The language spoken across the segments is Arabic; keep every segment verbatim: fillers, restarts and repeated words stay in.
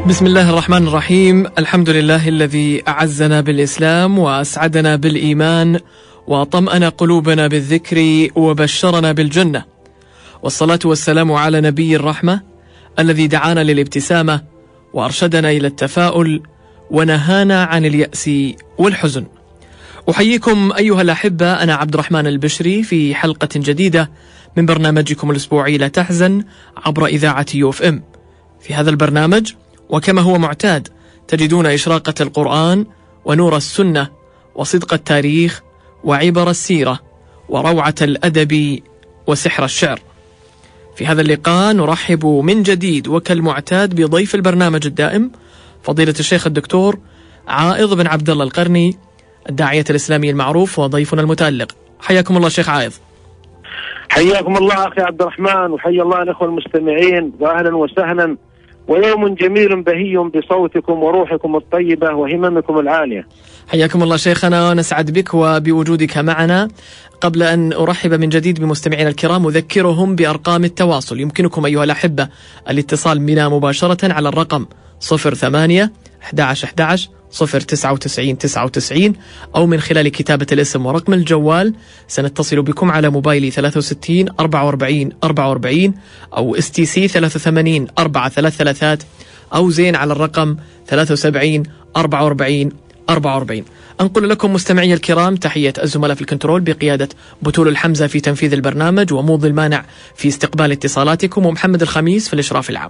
بسم الله الرحمن الرحيم. الحمد لله الذي أعزنا بالإسلام وأسعدنا بالإيمان وطمأن قلوبنا بالذكر وبشرنا بالجنة، والصلاة والسلام على نبي الرحمة الذي دعانا للابتسامة وأرشدنا إلى التفاؤل ونهانا عن اليأس والحزن. أحييكم أيها الأحبة، أنا عبد الرحمن البشري في حلقة جديدة من برنامجكم الأسبوعي لا تحزن عبر إذاعة يو اف ام. في هذا البرنامج وكما هو معتاد تجدون إشراقة القرآن ونور السنة وصدق التاريخ وعبر السيرة وروعة الأدب وسحر الشعر. في هذا اللقاء نرحب من جديد وكالمعتاد بضيف البرنامج الدائم فضيلة الشيخ الدكتور عائض بن عبد الله القرني، الداعية الإسلامي المعروف وضيفنا المتألق. حياكم الله شيخ عائض. حياكم الله أخي عبد الرحمن، وحيا الله الأخوة المستمعين، وأهلا وسهلا، ويوم جميل بهي بصوتكم وروحكم الطيبة وهممكم العالية. حياكم الله شيخنا، ونسعد بك وبوجودك معنا. قبل أن أرحب من جديد بمستمعينا الكرام أذكرهم بأرقام التواصل. يمكنكم أيها الأحبة الاتصال بنا مباشرة على الرقم صفر ثمانية أحد عشر أحد عشر صفر تسعة وتسعين تسعة وتسعين، أو من خلال كتابة الاسم ورقم الجوال. سنتصل بكم على موبايلي ثلاثة وستين أربعة وأربعين أربعة وأربعين أو اس تي سي ثلاثة وثمانين أربعة ثلاثة ثلاثة، أو زين على الرقم ثلاثة وسبعين أربعة وأربعين أربعة وأربعين. أنقل لكم مستمعي الكرام تحية الزملاء في الكنترول بقيادة بتول الحمزة في تنفيذ البرنامج، وموضي المانع في استقبال اتصالاتكم، ومحمد الخميس في الإشراف العام.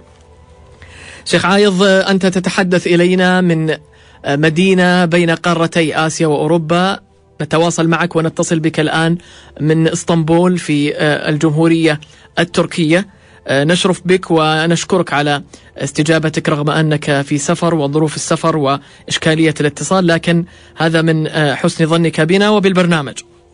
شيخ عايض، أنت تتحدث إلينا من مدينة بين قارتي آسيا وأوروبا. نتواصل معك ونتصل بك الآن من اسطنبول في الجمهورية التركية. نشرف بك ونشكرك على استجابتك رغم أنك في سفر وظروف السفر وإشكالية الاتصال، لكن هذا من حسن ظنك بنا وبالبرنامج.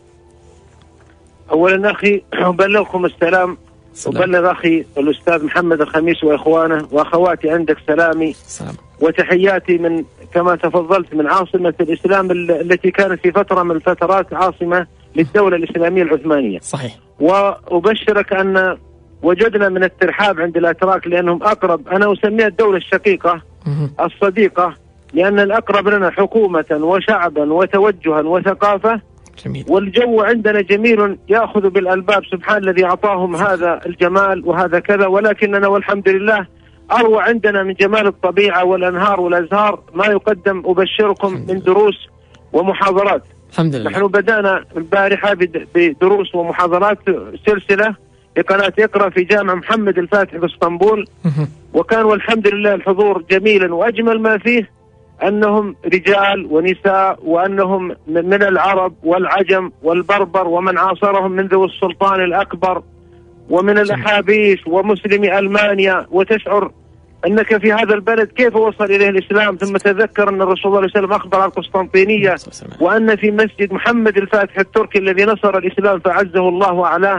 أولا أخي أبلغكم السلام، وبلغ أخي الأستاذ محمد الخميس وإخوانه وأخواتي عندك سلامي سلام. وتحياتي من كما تفضلت من عاصمة الإسلام التي كانت في فترة من الفترات عاصمة للدولة الإسلامية العثمانية. صحيح. وأبشرك أن وجدنا من الترحاب عند الأتراك لأنهم أقرب، أنا أسميها الدولة الشقيقة الصديقة، لأن الأقرب لنا حكومة وشعبا وتوجها وثقافة. جميل. والجو عندنا جميل يأخذ بالألباب، سبحان الذي أعطاهم هذا الجمال وهذا كذا، ولكننا والحمد لله أروى عندنا من جمال الطبيعة والأنهار والأزهار ما يقدم. أبشركم من دروس ومحاضرات. الحمد لله. نحن بدأنا البارحة بدروس ومحاضرات سلسلة لقناة اقرأ في جامع محمد الفاتح في اسطنبول، وكان والحمد لله الحضور جميلا، وأجمل ما فيه أنهم رجال ونساء، وأنهم من العرب والعجم والبربر ومن عاصرهم من ذوي السلطان الأكبر ومن الأحابيش ومسلمي ألمانيا، وتشعر أنك في هذا البلد كيف وصل إليه الإسلام. ثم تذكر أن الرسول صلى الله عليه وسلم أخبر عن القسطنطينية، وأن في مسجد محمد الفاتح التركي الذي نصر الإسلام فعزه الله وأعلاه،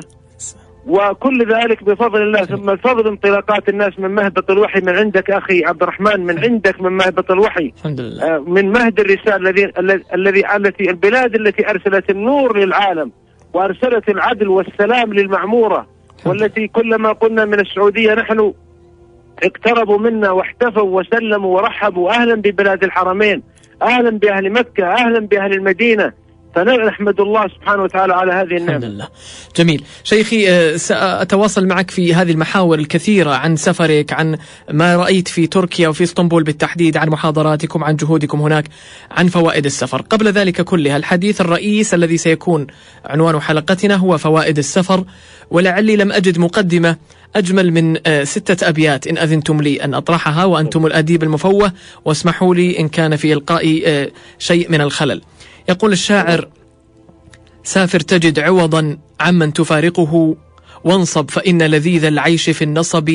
وكل ذلك بفضل الله. ثم الفضل انطلاقات الناس من مهبط الوحي من عندك أخي عبد الرحمن، من عندك من مهبط الوحي، الحمد لله. من مهد الرسالة الذي الذي التي البلاد التي أرسلت النور للعالم وأرسلت العدل والسلام للمعمورة، والتي كلما قلنا من السعودية نحن اقتربوا منا واحتفوا وسلموا ورحبوا، أهلا ببلاد الحرمين، أهلا بأهل مكة، أهلا بأهل المدينة. فنحمد الله سبحانه وتعالى على هذه النعمة. الحمد لله. جميل. شيخي، سأتواصل معك في هذه المحاور الكثيرة عن سفرك، عن ما رأيت في تركيا وفي اسطنبول بالتحديد، عن محاضراتكم، عن جهودكم هناك، عن فوائد السفر. قبل ذلك كلها الحديث الرئيس الذي سيكون عنوان حلقتنا هو فوائد السفر، ولعلي لم أجد مقدمة أجمل من ستة أبيات إن أذنتم لي أن أطرحها، وأنتم الأديب المفوه، واسمحوا لي إن كان في إلقائي شيء من الخلل. يقول الشاعر: سافر تجد عوضا عمن تفارقه، وانصب فإن لذيذ العيش في النصب.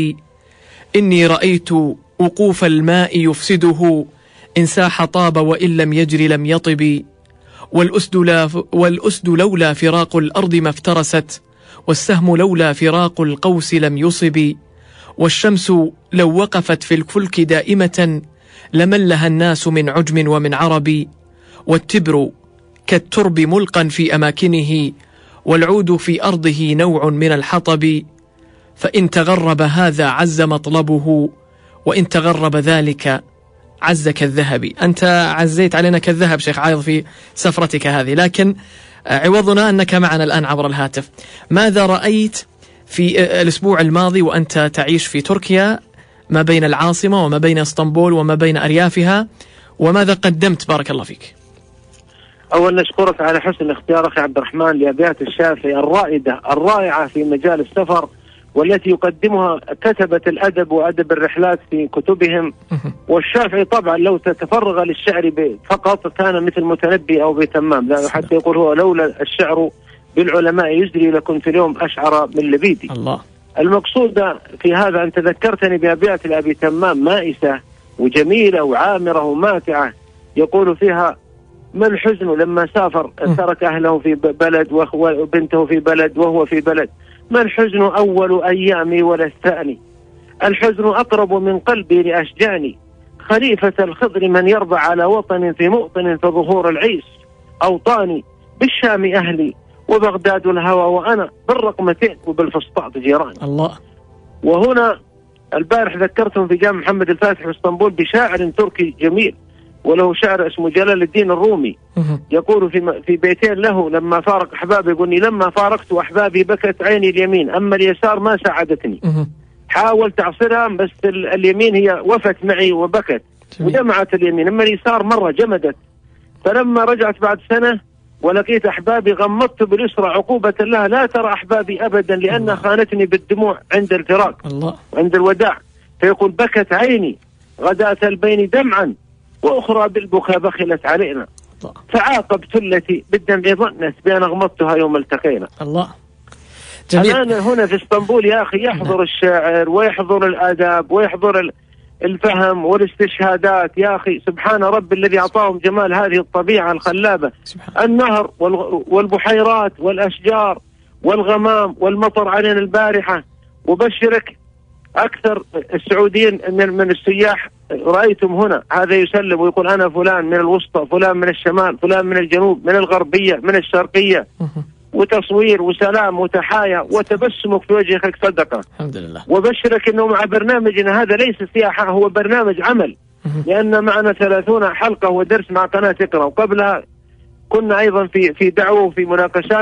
إني رأيت وقوف الماء يفسده، إن ساح طاب وإن لم يجري لم يطب. والأسد, لا والأسد لولا فراق الأرض ما افترست، والسهم لولا فراق القوس لم يصب. والشمس لو وقفت في الفلك دائمة، لملها الناس من عجم ومن عرب. والتبر كالترب ملقا في أماكنه، والعود في أرضه نوع من الحطب. فإن تغرب هذا عز مطلبه، وإن تغرب ذلك عز كالذهب. أنت عزيت علينا كالذهب شيخ عايض في سفرتك هذه، لكن عوضنا أنك معنا الآن عبر الهاتف. ماذا رأيت في الأسبوع الماضي وأنت تعيش في تركيا ما بين العاصمة وما بين اسطنبول وما بين أريافها، وماذا قدمت بارك الله فيك؟ أولا نشكرك على حسن اختيار أخي عبد الرحمن لأبيات الشافعي الرائدة الرائعة في مجال السفر، والتي يقدمها كتبة الأدب وأدب الرحلات في كتبهم. والشافعي طبعا لو تتفرغ للشعر فقط كان مثل متنبي أو بتمام، حتى يقول هو لولا الشعر بالعلماء يجري لكنت اليوم أشعر من لبيدي. الله. المقصود في هذا أن تذكرتني بأبيات لأبي تمام مائسة وجميلة وعامرة وماتعة، يقول فيها: ما الحزن لما سافر ترك أهله في بلد وبنته في بلد وهو في بلد، ما الحزن أول أيامي ولا الثاني، الحزن أقرب من قلبي لأشجاني، خليفة الخضر من يرضى على وطن في موطن فظهور العيس، أوطاني بالشام أهلي وبغداد الهوى وأنا بالرقمتين وبالفسطاط جيران. الله. وهنا البارح ذكرتهم في جامع محمد الفاتح في اسطنبول بشاعر تركي جميل وله شعر اسمه جلال الدين الرومي، يقول في في بيتين له: لما فارق أحبابي يقولني لما فارقت أحبابي بكت عيني اليمين أما اليسار ما ساعدتني، حاولت أعصرها بس اليمين هي وفت معي وبكت ودمعت اليمين، أما اليسار مرة جمدت، فلما رجعت بعد سنة ولقيت أحبابي غمضت باليسرى عقوبة لها لا ترى أحبابي أبدا لأنها خانتني بالدموع عند الفراق عند الوداع، فيقول: بكت عيني غداة البين دمعا وأخرى بالبكاء بخلت علينا، فعاقبت التي بالدمع ظنت بأن أغمضتها يوم التقينا. الله. جميل. الآن هنا في اسطنبول يا أخي يحضر الشاعر ويحضر الآداب ويحضر الفهم والاستشهادات، يا أخي سبحان رب الذي أعطاهم جمال هذه الطبيعة الخلابة، النهر والبحيرات والأشجار والغمام والمطر علينا البارحة. وبشرك أكثر السعوديين من, من السياح رأيتم هنا، هذا يسلم ويقول أنا فلان من الوسطى، فلان من الشمال، فلان من الجنوب، من الغربية، من الشرقية، وتصوير وسلام وتحايا وتبسمك في وجهك صدقة. الحمد لله. وبشرك أنه مع برنامجنا هذا ليس سياحة، هو برنامج عمل، لأن معنا ثلاثون حلقة ودرس مع قناة اقرأ، وقبلها كنا أيضا في في دعوة وفي مناقشات.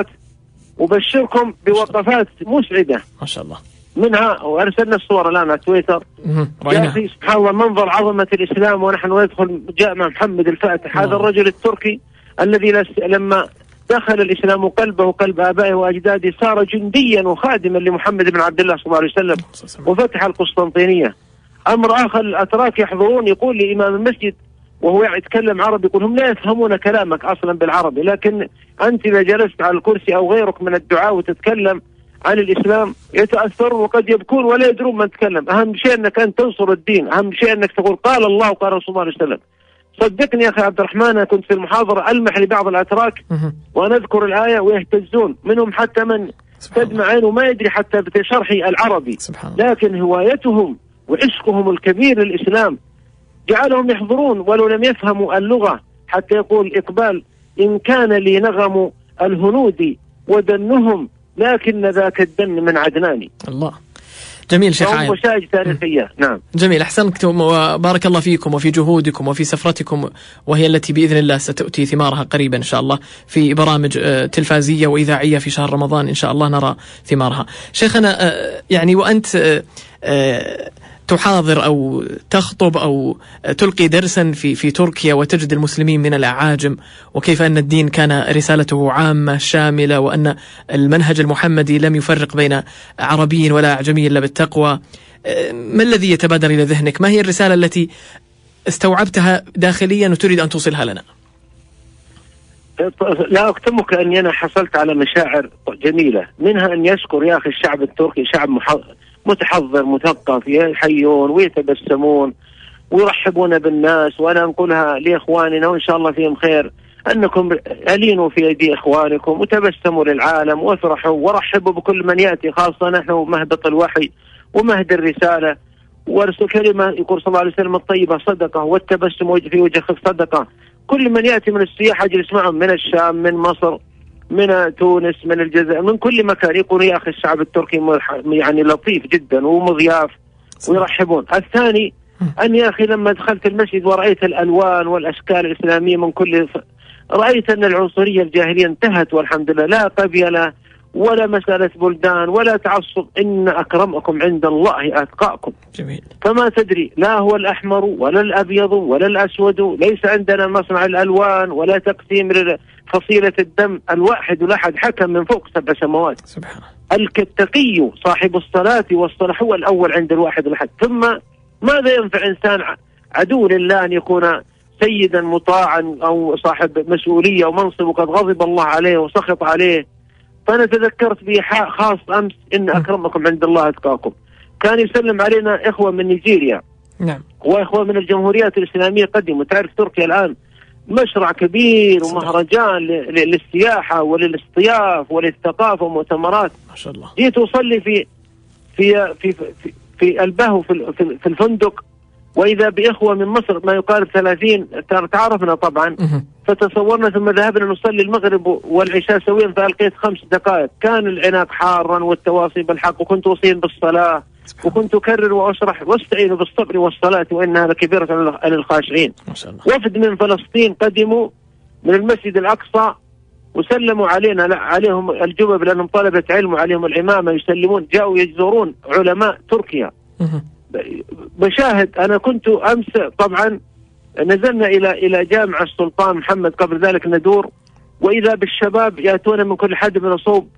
وبشركم بوقفات مسعدة ما شاء الله منها، وأرسلنا الصور الآن على تويتر. يا أخي سبحان الله منظر عظمة الإسلام ونحن ندخل جامع محمد الفاتح. هذا الرجل التركي الذي لما دخل الإسلام قلبه قلب آبائه وأجداده صار جنديا وخادما لمحمد بن عبد الله صلى الله عليه وسلم وفتح القسطنطينية. أمر آخر الأتراك يحضرون، يقول لإمام المسجد وهو يتكلم عربي يقول: هم لا يفهمون كلامك أصلا بالعربي، لكن أنت إذا جلست على الكرسي أو غيرك من الدعاء وتتكلم عن الإسلام يتأثرون وقد يبكون ولا يدرون من تكلم. أهم شيء أنك أن تنصر الدين، أهم شيء أنك تقول قال الله وقال رسول الله عليه وسلم. صدقني يا أخي عبد الرحمن، أنا كنت في المحاضرة ألمح لبعض الأتراك وأنا أذكر الآية ويهتزون، منهم حتى من تدمع عينه ما يدري حتى بشرحي العربي، لكن هوايتهم وعشقهم الكبير للإسلام جعلهم يحضرون ولو لم يفهموا اللغة، حتى يقول إقبال: إن كان لي نغم الهنود ودنهم لكن ذاك الدن من عدناني. الله. جميل شيخ عايض. مشاهد تاريخية. نعم. جميل، أحسنتم وبارك الله فيكم وفي جهودكم وفي سفرتكم، وهي التي بإذن الله ستؤتي ثمارها قريبا إن شاء الله في برامج تلفازية وإذاعية في شهر رمضان إن شاء الله نرى ثمارها. شيخنا يعني وأنت تحاضر أو تخطب أو تلقي درسا في في تركيا وتجد المسلمين من الأعاجم، وكيف أن الدين كان رسالته عامة شاملة، وأن المنهج المحمدي لم يفرق بين عربي ولا أعجمي إلا بالتقوى، ما الذي يتبادر إلى ذهنك؟ ما هي الرسالة التي استوعبتها داخليا وتريد أن توصلها لنا؟ لا أكتمك أني أنا حصلت على مشاعر جميلة، منها أن يشكر يا أخي الشعب التركي شعب متحضر مثقف، يحيون ويتبسمون ويرحبون بالناس. وأنا أنقلها لإخواننا وإن شاء الله فيهم خير، أنكم ألينوا في أيدي إخوانكم وتبسموا للعالم وافرحوا ورحبوا بكل من يأتي، خاصة نحن مهبط الوحي ومهد الرسالة. ورسول كلمة يقول صلى الله عليه وسلم: الطيبة صدقة والتبسم في وجه أخيك صدقة. كل من يأتي من السياح أجلس معهم من الشام من مصر من تونس من الجزائر من كل مكان، يقول يا أخي الشعب التركي يعني لطيف جدا ومضياف ويرحبون. الثاني أن يا أخي لما دخلت المسجد ورأيت الألوان والأشكال الإسلامية من كل ف... رأيت أن العنصرية الجاهلية انتهت والحمد لله، لا قبيلة ولا مسألة بلدان ولا تعصب، إن أكرمكم عند الله أتقاكم. جميل. فما تدري لا هو الأحمر ولا الأبيض ولا الأسود، ليس عندنا مصنع الألوان ولا تقسيم فصيلة الدم، الواحد الأحد حكم من فوق سبع سماوات سبحانه. التقي صاحب الصلاة والصلاح هو الأول عند الواحد الأحد. ثم ماذا ينفع إنسان عدو لله أن يكون سيدا مطاعا أو صاحب مسؤولية ومنصب وقد غضب الله عليه وسخط عليه؟ فأنا تذكرت بإيحاء خاص أمس إن أكرمكم عند الله أتقاكم. كان يسلم علينا إخوة من نيجيريا، نعم، وإخوة من الجمهوريات الإسلامية قدموا. تعرف تركيا الآن مشروع كبير ومهرجان للسياحة وللاصطياف وللثقافة ومؤتمرات. ما شاء الله. جيت أصلي في في في في, في البهو في, في, في الفندق، وإذا بإخوة من مصر ما يقارب ثلاثين، تعرفنا طبعا، فتصورنا ثم ذهبنا نصلي المغرب والعشاء سويا، فألقيت خمس دقائق. كان العناق حارا والتواصي بالحق، وكنت أوصي بالصلاة وكنت أكرر وأشرح واستعينوا بالصبر والصلاة وإنها لكبيرة على الخاشعين. ما شاء الله. وفد من فلسطين قدموا من المسجد الأقصى وسلموا علينا، لا عليهم الجبب لأنهم طلبة علم وعليهم العمامة، يسلمون، جاءوا يزورون علماء تركيا. مشاهد. أنا كنت أمس طبعا نزلنا إلى إلى جامع السلطان محمد، قبل ذلك ندور، وإذا بالشباب يأتون من كل حد من الصوب،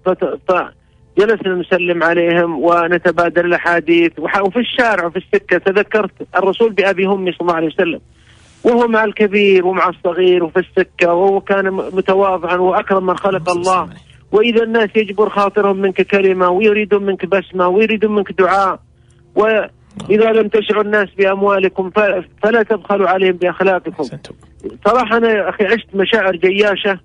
فجلسنا نسلم عليهم ونتبادل الأحاديث، وفي الشارع وفي السكة تذكرت الرسول بأبي همي صلى الله عليه وسلم، وهو مع الكبير ومع الصغير وفي السكة، وهو كان متواضعا وأكرم من خلق الله. وإذا الناس يجبر خاطرهم منك كلمة ويريدون منك بسمة ويريدون منك دعاء، وإذا لم تشعر الناس بأموالكم فلا تبخلوا عليهم بأخلاقكم. صراحة أنا يا أخي عشت مشاعر جياشة.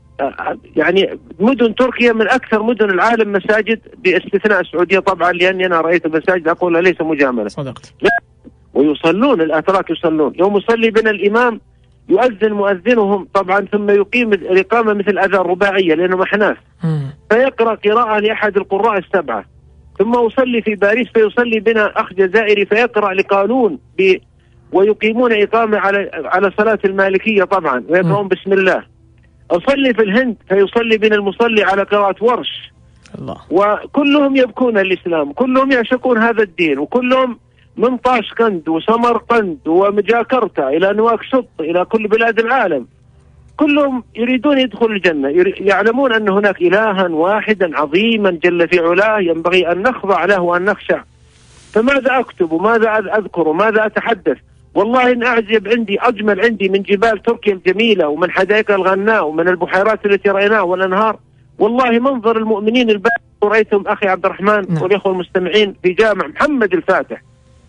يعني مدن تركيا من أكثر مدن العالم مساجد، باستثناء السعودية طبعا، لأني أنا رأيت المساجد أقول ليس مجاملة. صدقت. ويصلون، الأتراك يصلون، يوم يصلي بنا الإمام يؤذن مؤذنهم طبعا، ثم يقيم الإقامة مثل أذان رباعية لأنهم أحناف، فيقرأ قراءة لأحد القراء السبعة. ثم أصلي في باريس فيصلي بنا أخ جزائري فيقرأ لقانون ب... ويقيمون إقامة على على صلاة المالكية طبعا ويقرؤون بسم الله. أصلي في الهند فيصلي بنا المصلي على قراءة ورش الله. وكلهم يبكون الإسلام، كلهم يعشقون هذا الدين، وكلهم من طاشقند وسمرقند وجاكرتا إلى نواكشوط إلى كل بلاد العالم، كلهم يريدون يدخلوا الجنة، يعلمون أن هناك إلها واحدا عظيما جل في علاه ينبغي أن نخضع له وأن نخشع. فماذا أكتب وماذا أذكر وماذا أتحدث؟ والله إن أعجب عندي أجمل عندي من جبال تركيا الجميلة ومن حدائق الغناء ومن البحيرات التي رأيناها والأنهار. والله منظر المؤمنين البارح رأيتهم أخي عبد الرحمن نعم. والإخوة المستمعين في جامع محمد الفاتح،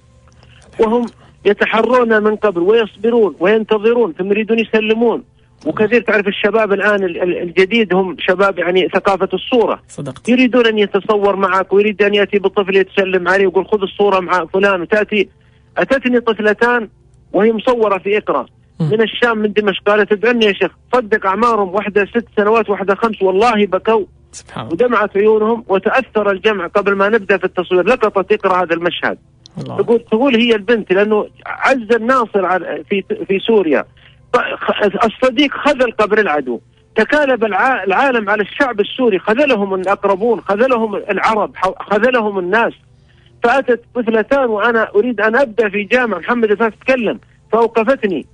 وهم يتحرون من قبل ويصبرون وينتظرون ثم يريدون يسلمون. وكثير تعرف الشباب الآن الجديد هم شباب يعني ثقافة الصورة. صدقت. يريدون أن يتصور معك ويريد أن يأتي بالطفل يتسلم عليه ويقول خذ الصورة مع فلان. وتأتي أتتني طفلتان وهي مصورة في إقرأ من الشام من دمشق، قالت ادعني يا شيخ، صدق أعمارهم واحدة ست سنوات واحدة خمس، والله بكوا ودمعت عيونهم وتأثر الجمع قبل ما نبدأ في التصوير. لقطت إقرأ هذا المشهد. تقول تقول هي البنت لأنه عز الناصر في في سوريا، الصديق خذل قبر العدو، تكالب العالم على الشعب السوري، خذلهم الأقربون، خذلهم العرب، خذلهم الناس. فأتت طفلتان وأنا أريد أن أبدأ في جامع محمد الفاتح أتكلم، فأوقفتني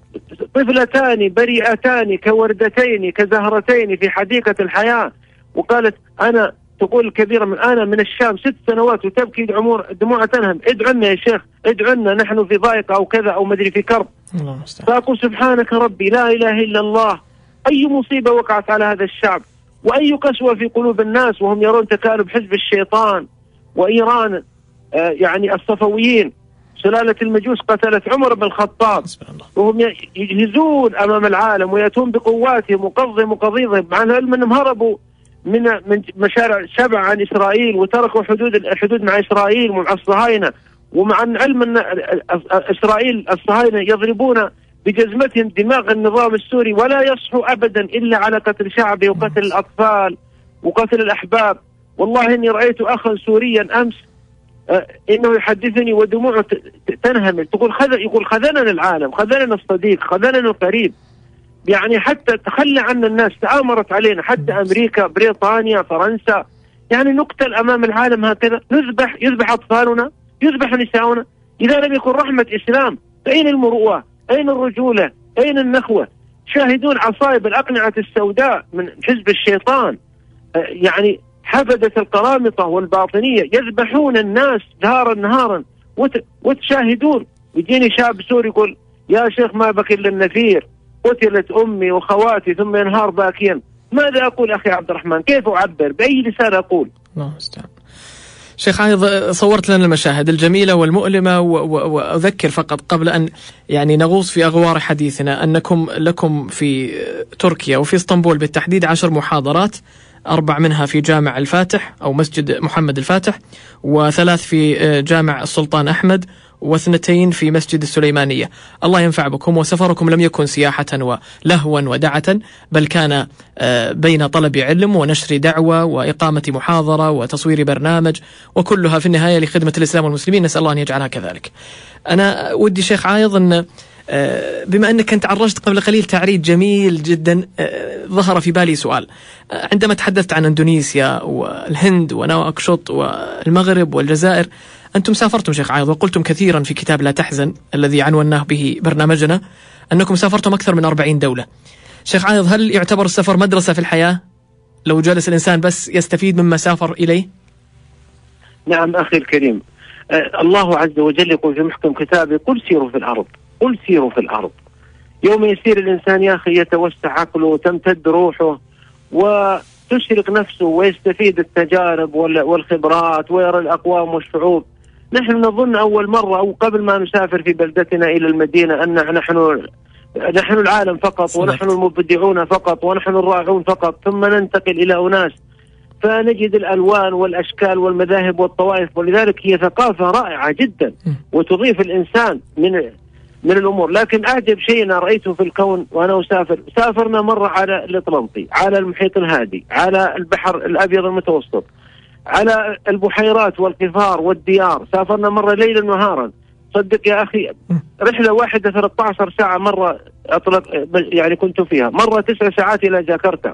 طفلتان بريئتان كوردتين كزهرتين في حديقة الحياة، وقالت أنا، تقول كبيرة من أنا من الشام ست سنوات وتبكي دموع تنهم، ادعنا يا شيخ ادعنا، نحن في ضائقة أو كذا أو مدري في كرب. فأقول سبحانك ربي لا إله إلا الله، أي مصيبة وقعت على هذا الشعب وأي قسوة في قلوب الناس وهم يرون تكالب حزب الشيطان وإيران. آه يعني الصفويين سلالة المجوس قتلت عمر بن الخطاب وهم يجهزون أمام العالم ويأتون بقواتهم وقضهم وقضيضهم، مع العلم أنهم هربوا من من مشارع شبع عن إسرائيل وتركوا حدود الحدود مع إسرائيل ومع الصهاينة، ومع علم أن إسرائيل الصهاينة يضربون بجزمتهم دماغ النظام السوري ولا يصحوا أبدا إلا على قتل شعبه وقتل الأطفال وقتل الأحباب. والله إني رأيت أخا سوريا أمس آه إنه يحدثني ودموعه تنهمل، تقول خذ يقول خذلنا العالم، خذلنا الصديق، خذلنا القريب، يعني حتى تخلى عنا الناس، تآمرت علينا، حتى أمريكا، بريطانيا، فرنسا، يعني نقتل أمام العالم هكذا، نذبح، يذبح أطفالنا، يذبح نساؤنا. إذا لم يكن رحمة إسلام أين المروءة؟ أين الرجولة؟ أين النخوة؟ شاهدون عصائب الأقنعة السوداء من حزب الشيطان، يعني حفدة القرامطة والباطنية يذبحون الناس نهارا نهارا وت... وتشاهدون. يجيني شاب سوري يقول يا شيخ ما بقي إلا النفير، قتلت أمي وخواتي، ثم ينهار باكيا. ماذا أقول أخي عبد الرحمن؟ كيف أعبر؟ بأي لسان أقول؟ الله استعان. شيخ عايض، صورت لنا المشاهد الجميلة والمؤلمة، وأذكر فقط قبل أن يعني نغوص في أغوار حديثنا أنكم لكم في تركيا وفي اسطنبول بالتحديد عشر محاضرات، أربع منها في جامع الفاتح أو مسجد محمد الفاتح، وثلاث في جامع السلطان أحمد، واثنتين في مسجد السليمانية. الله ينفع بكم، وسفركم لم يكن سياحة ولهوا ودعة، بل كان بين طلب علم ونشر دعوة وإقامة محاضرة وتصوير برنامج، وكلها في النهاية لخدمة الإسلام والمسلمين، نسأل الله أن يجعلها كذلك. أنا ودي شيخ عايض أن بما أنك أنت عرجت قبل قليل تعريج جميل جدا، ظهر في بالي سؤال. عندما تحدثت عن إندونيسيا والهند ونواكشوط والمغرب والجزائر، أنتم سافرتم شيخ عايض، وقلتم كثيرا في كتاب لا تحزن الذي عنوناه به برنامجنا أنكم سافرتم أكثر من أربعين دولة. شيخ عايض، هل يعتبر السفر مدرسة في الحياة لو جلس الإنسان بس يستفيد مما سافر إليه؟ نعم أخي الكريم، آه الله عز وجل يقول في محكم كتابه قل سيروا في الأرض، قل سيروا في الأرض. يوم يسير الإنسان يا أخي يتوسع عقله وتمتد روحه وتشرق نفسه ويستفيد التجارب والخبرات ويرى الأقوام والشعوب. نحن نظن أول مرة أو قبل ما نسافر في بلدتنا إلى المدينة أن نحن نحن العالم فقط، ونحن المبدعون فقط، ونحن الراعون فقط، ثم ننتقل إلى أناس فنجد الألوان والأشكال والمذاهب والطوائف، ولذلك هي ثقافة رائعة جدا وتضيف الإنسان من من الأمور. لكن أعجب شيء أنا رأيته في الكون وأنا أسافر، سافرنا مرة على الأطلنطي، على المحيط الهادي، على البحر الأبيض المتوسط، على البحيرات والقفار والديار، سافرنا مرة ليلا ونهارا. صدق يا أخي رحلة واحدة ثلاثة عشر ساعة مرة أطلق يعني كنت فيها، مرة تسع ساعات إلى جاكرتا،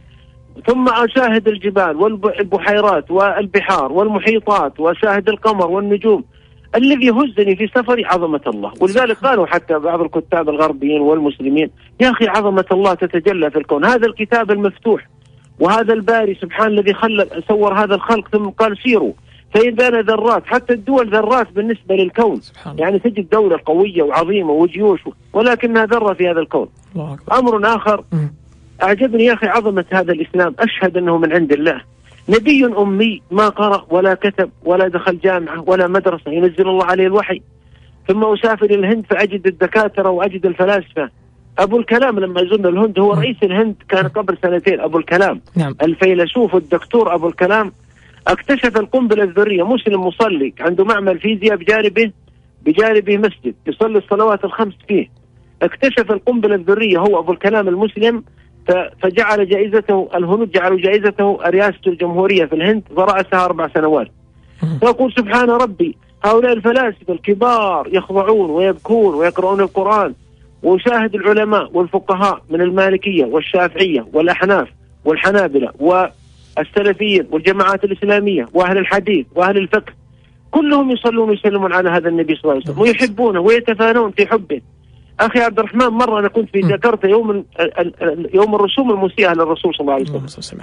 ثم أشاهد الجبال والبحيرات والبحار والمحيطات، وأشاهد القمر والنجوم. الذي يهزني في سفري عظمة الله، ولذلك قالوا حتى بعض الكتاب الغربيين والمسلمين يا أخي عظمة الله تتجلى في الكون. هذا الكتاب المفتوح وهذا الباري سبحان الذي خلق صور هذا الخلق، ثم قال سيروا فإذا ذرات، حتى الدول ذرات بالنسبة للكون، يعني تجد دولة قوية وعظيمة وجيوش ولكنها ذرة في هذا الكون. أمر آخر أعجبني يا أخي عظمة هذا الإسلام، أشهد أنه من عند الله. نبي أمي ما قرأ ولا كتب ولا دخل جامعة ولا مدرسة، ينزل الله عليه الوحي. ثم أسافر إلى الهند فأجد الدكاترة وأجد الفلاسفة. أبو الكلام لما زرنا الهند هو رئيس الهند، كان قبل سنتين أبو الكلام، نعم. الفيلسوف الدكتور أبو الكلام اكتشف القنبلة الذرية، مسلم مصلي عنده معمل فيزياء بجانبه بجانبه مسجد يصلي الصلوات الخمس فيه. اكتشف القنبلة الذرية هو أبو الكلام المسلم، فجعل جائزته، الهنود جعلوا جائزته رئاسة الجمهورية في الهند، ورأسها أربع سنوات. فأقول سبحان ربي، هؤلاء الفلاسفة الكبار يخضعون ويبكون ويقرؤون القرآن، وشاهد العلماء والفقهاء من المالكية والشافعية والأحناف والحنابلة والسلفيين والجماعات الإسلامية وأهل الحديث وأهل الفقه، كلهم يصلون ويسلمون على هذا النبي صلى الله عليه وسلم ويحبونه ويتفانون في حبه. أخي عبد الرحمن، مرة أنا كنت في جاكرتا يوم يوم الرسوم المسيئة للرسول صلى الله عليه وسلم،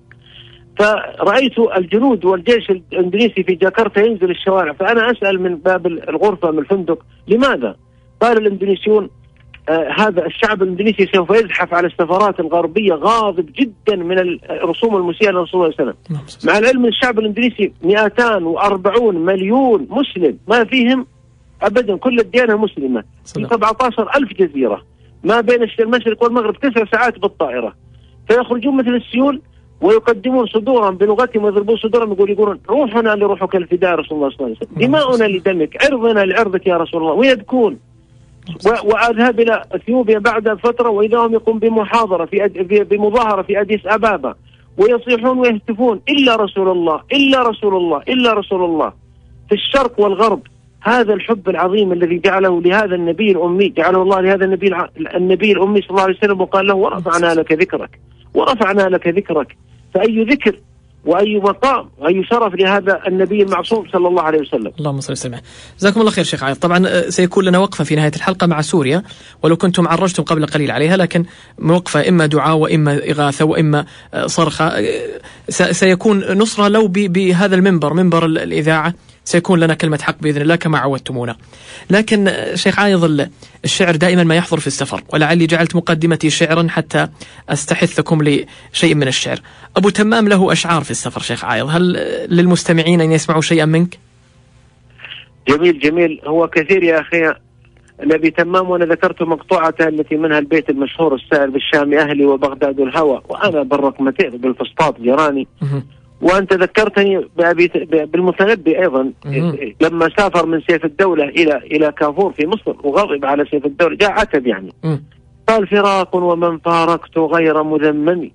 فرأيت الجنود والجيش الإندونيسي في جاكرتا ينزل الشوارع، فأنا أسأل من باب الغرفة من الفندق لماذا؟ قال الإندونيسيون آه هذا الشعب الإندونيسي سوف يزحف على السفارات الغربية، غاضب جدا من الرسوم المسيئة للرسول صلى الله عليه وسلم. مع العلم الشعب الإندونيسي مئتين وأربعين مليون مسلم، ما فيهم أبدا، كل الديانة مسلمة، في سبعة عشر ألف جزيرة ما بين المشرق والمغرب، تسع ساعات بالطائرة. فيخرجون مثل السيول ويقدمون صدورهم بلغتهم ويضربون صدورهم، يقول يقولون روحنا لروحك الفداء رسول الله صلى الله عليه وسلم، دماؤنا لدمك، عرضنا لعرضك يا رسول الله، ويبكون. وأذهب إلى أثيوبيا بعد فترة وإذا هم يقوم بمحاضرة في أد... بمظاهرة في أديس أبابا، ويصيحون ويهتفون إلا رسول الله إلا رسول الله إلا رسول الله. في الشرق والغرب. هذا الحب العظيم الذي جعله لهذا النبي الأمي، جعله الله لهذا النبي النبي الأمي صلى الله عليه وسلم، وقال له ورفعنا لك ذكرك ورفعنا لك ذكرك. فأي ذكر وأي مقام وأي شرف لهذا النبي المعصوم صلى الله عليه وسلم. اللهم صل وسلم. جزاكم الله خير شيخ عايض. طبعا سيكون لنا وقفة في نهاية الحلقة مع سوريا، ولو كنتم عرجتم قبل قليل عليها، لكن وقفة إما دعاء وإما إغاثة وإما صرخة. سيكون نصرة لو بهذا المنبر، منبر الإذاعة، سيكون لنا كلمة حق بإذن الله كما عودتمونا. لكن شيخ عايض، الشعر دائما ما يحضر في السفر، ولعلي جعلت مقدمتي شعرا حتى أستحثكم لشيء من الشعر. أبو تمام له أشعار في السفر شيخ عايض، هل للمستمعين أن يسمعوا شيئا منك؟ جميل جميل، هو كثير يا أخي النبي تمام، وأنا ذكرت مقطوعته التي منها البيت المشهور السائر بالشام أهلي وبغداد الهوى وأنا بالرقمتين بالفسطاط جيراني. وأنت ذكرتني بالمتنبي أيضا لما سافر من سيف الدولة إلى إلى كافور في مصر وغضب على سيف الدولة، جاء عتب يعني، قال فراق ومن فارقت غير مذمم،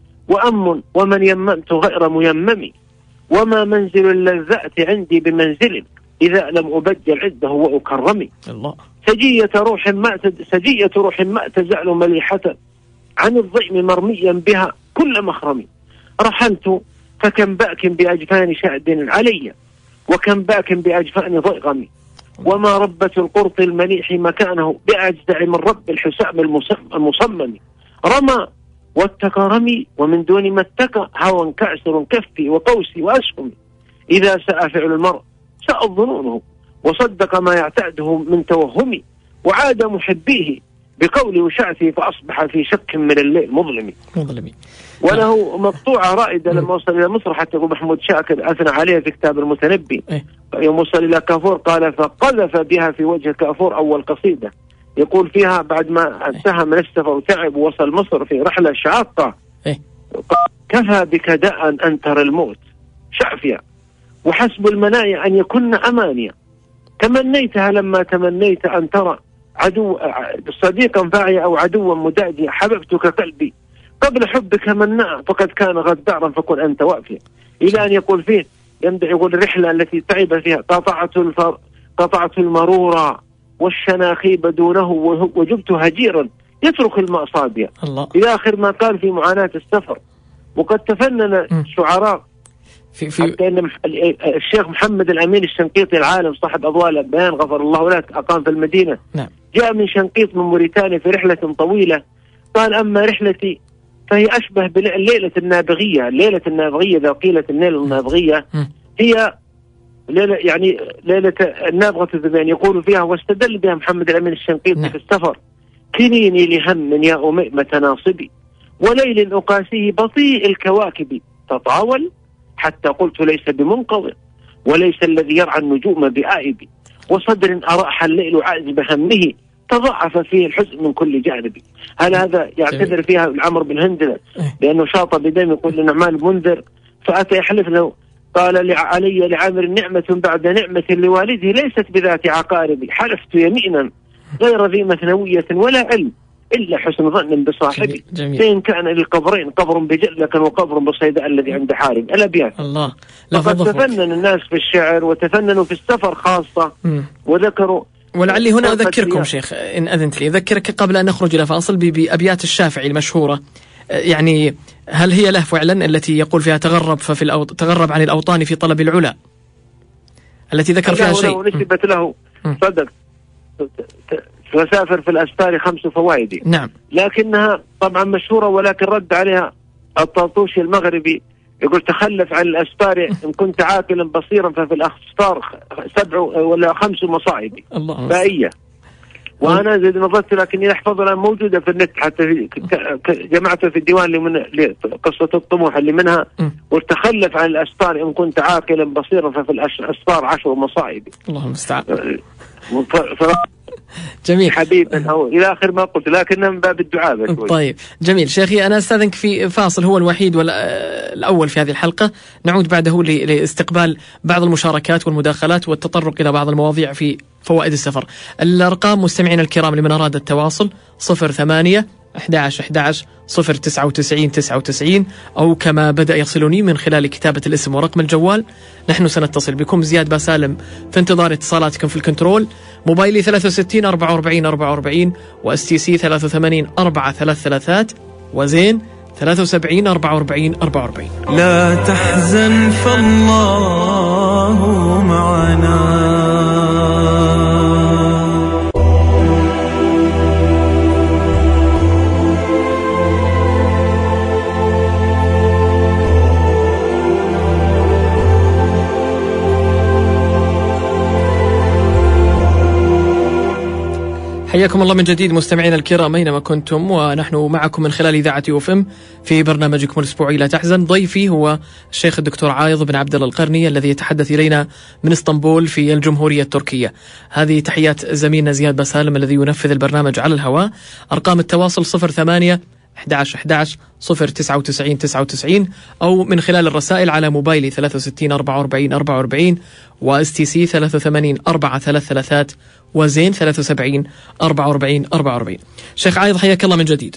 وأم ومن يممت غير ميمم، وما منزل اللذات عندي بمنزل إذا لم أبجل عنده وأكرمي. الله. سجية روح ما سجية روح ما تزعل مليحة عن الضئم مرميا بها كل مخرمي، رحلت فكم باك بأجفان شعد علي وكم باك بأجفان ضيغمي، وما ربة القرط المليح مكانه بأجزع من رب الحسام المصمم، رمى واتقى رمي ومن دون ما اتقى هوى كأسر كفي وقوسي وأسهمي، إذا ساء فعل المرء ساء ظنونه وصدق ما يعتاده من توهمي، وعاد محبيه بقول وشعثي فأصبح في شك من الليل مظلمي. مظلمي. وله مقطوعة رائدة لما وصل إلى مصر، حتى أبو محمود شاكر أثنى عليها في كتاب المتنبي. إيه؟ يوم وصل إلى كافور قال فقذف بها في وجه كافور أول قصيدة، يقول فيها بعد ما انتهى من السفر وتعب ووصل مصر في رحلة شاقة، إيه؟ كفى بك داء أن ترى الموت شعفيا وحسب المنايا أن يكن أمانيا، تمنيتها لما تمنيت أن ترى عدو صديقا فاعيا أو عدوا مداديا، حببتك قلبي قبل حبك مناء فقد كان غدارا فكن أنت وافيا. إلى أن يقول فيه يمدح يقول الرحلة التي تعب فيها قطعت الفر قطعت المرورة والشناخيب دونه وجبت هجيرا يترك الماء صاديا، إلى آخر ما قال في معاناة السفر. وقد تفنن الشعراء في في حتى أن الشيخ محمد الأمين الشنقيطي العالم صاحب أضواء البيان غفر الله لك أقام في المدينة. نعم. جاء من شنقيط من موريتانيا في رحلة طويلة، قال أما رحلتي فهي أشبه بالليلة النابغية. الليلة النابغية إذا قيلت الليلة النابغية هي ليلة يعني ليلة النابغة الذبان، يقول فيها واستدل بها محمد الأمين الشنقيطي في السفر كنيني لهم يا أمئمة ناصبي وليل أقاسيه بطيء الكواكب تطاول حتى قلت ليس بمنقض وليس الذي يرعى النجوم بآئب، وصدر أراح الليل عازب همه تضاعف فيه الحزن من كل جانب. هل هذا يعتذر فيها العمر بن هندلة لأنه شاط بدم يقول لنعمان المنذر فأتى يحلف له قال علي لعامر نعمة بعد نعمة لوالده ليست بذات عقارب، حلفت يمينا غير ذي مثنوية ولا علم إلا حسن ظن بصاحبي، فإن كان للقبرين قبر بجلة وقبر بصيداء الذي عند حارب الأبيات. الله. لقد تفنن الناس في الشعر وتفننوا في السفر خاصة م. وذكروا. ولعلي هنا أذكركم شيخ إن أذنت لي، أذكرك قبل أن نخرج إلى فاصل بأبيات الشافعي المشهورة، يعني هل هي له فعلا التي يقول فيها تغرب ففي الأوط... تغرب عن الأوطان في طلب العلا، التي ذكر فيها شيء نسبت له صدق وسافر في الأستار خمس فوائد. نعم. لكنها طبعا مشهورة ولكن رد عليها الطاطوشي المغربي يقول تخلف عن الأستار إن كنت عاقلا بصيرا ففي الأستار سبع ولا خمس مصائب بائية. وأنا زي نظرت لكني أحفظ الآن موجودة في النت، حتى جمعتها في الديوان اللي من قصة الطموح اللي منها وتخلف عن الأستار إن كنت عاقلا بصيرا ففي الأستار عشر مصائب. الله المستعان. جميل حبيبا هو إلى آخر ما قلت، لكن من باب الدعاء. طيب جميل شيخي، أنا أستاذنك في فاصل هو الوحيد والأول في هذه الحلقة، نعود بعده لاستقبال بعض المشاركات والمداخلات والتطرق إلى بعض المواضيع في فوائد السفر. الأرقام مستمعين الكرام لمن أراد التواصل صفر ثمانية أحد عشر أحد عشر صفر تسعة وتسعين تسعة وتسعين، أو كما بدأ يصلني من خلال كتابة الاسم ورقم الجوال. نحن سنتصل بكم. زياد باسالم في انتظار اتصالاتكم في الكنترول. موبايلي ثلاثة وستين أربعة وأربعين أربعة وأربعين، وأس تي سي ثلاثة وثمانين أربعة ثلاث ثلاثات، وزين ثلاثة وسبعين أربعة وأربعين أربعة وأربعين. لا تحزن فالله معنا. حياكم الله من جديد مستمعينا الكرام أينما كنتم، ونحن معكم من خلال إذاعة يوفم في برنامجكم الأسبوعي لا تحزن. ضيفي هو الشيخ الدكتور عايض بن عبد الله القرني الذي يتحدث إلينا من اسطنبول في الجمهورية التركية. هذه تحيات زميلنا زياد باسالم الذي ينفذ البرنامج على الهواء. أرقام التواصل صفر ثمانية أحد عشر أحد عشر صفر تسعة وتسعين تسعة وتسعين، أو من خلال الرسائل على موبايلي ثلاثة وستين أربعة وأربعين أربعة وأربعين، وأس تي سي ثلاثة وثمانين أربعة ثلاث ثلاثات، وزين ثلاثة وسبعين أربعة وأربعين أربعة وأربعين. شيخ عايض حياك الله من جديد.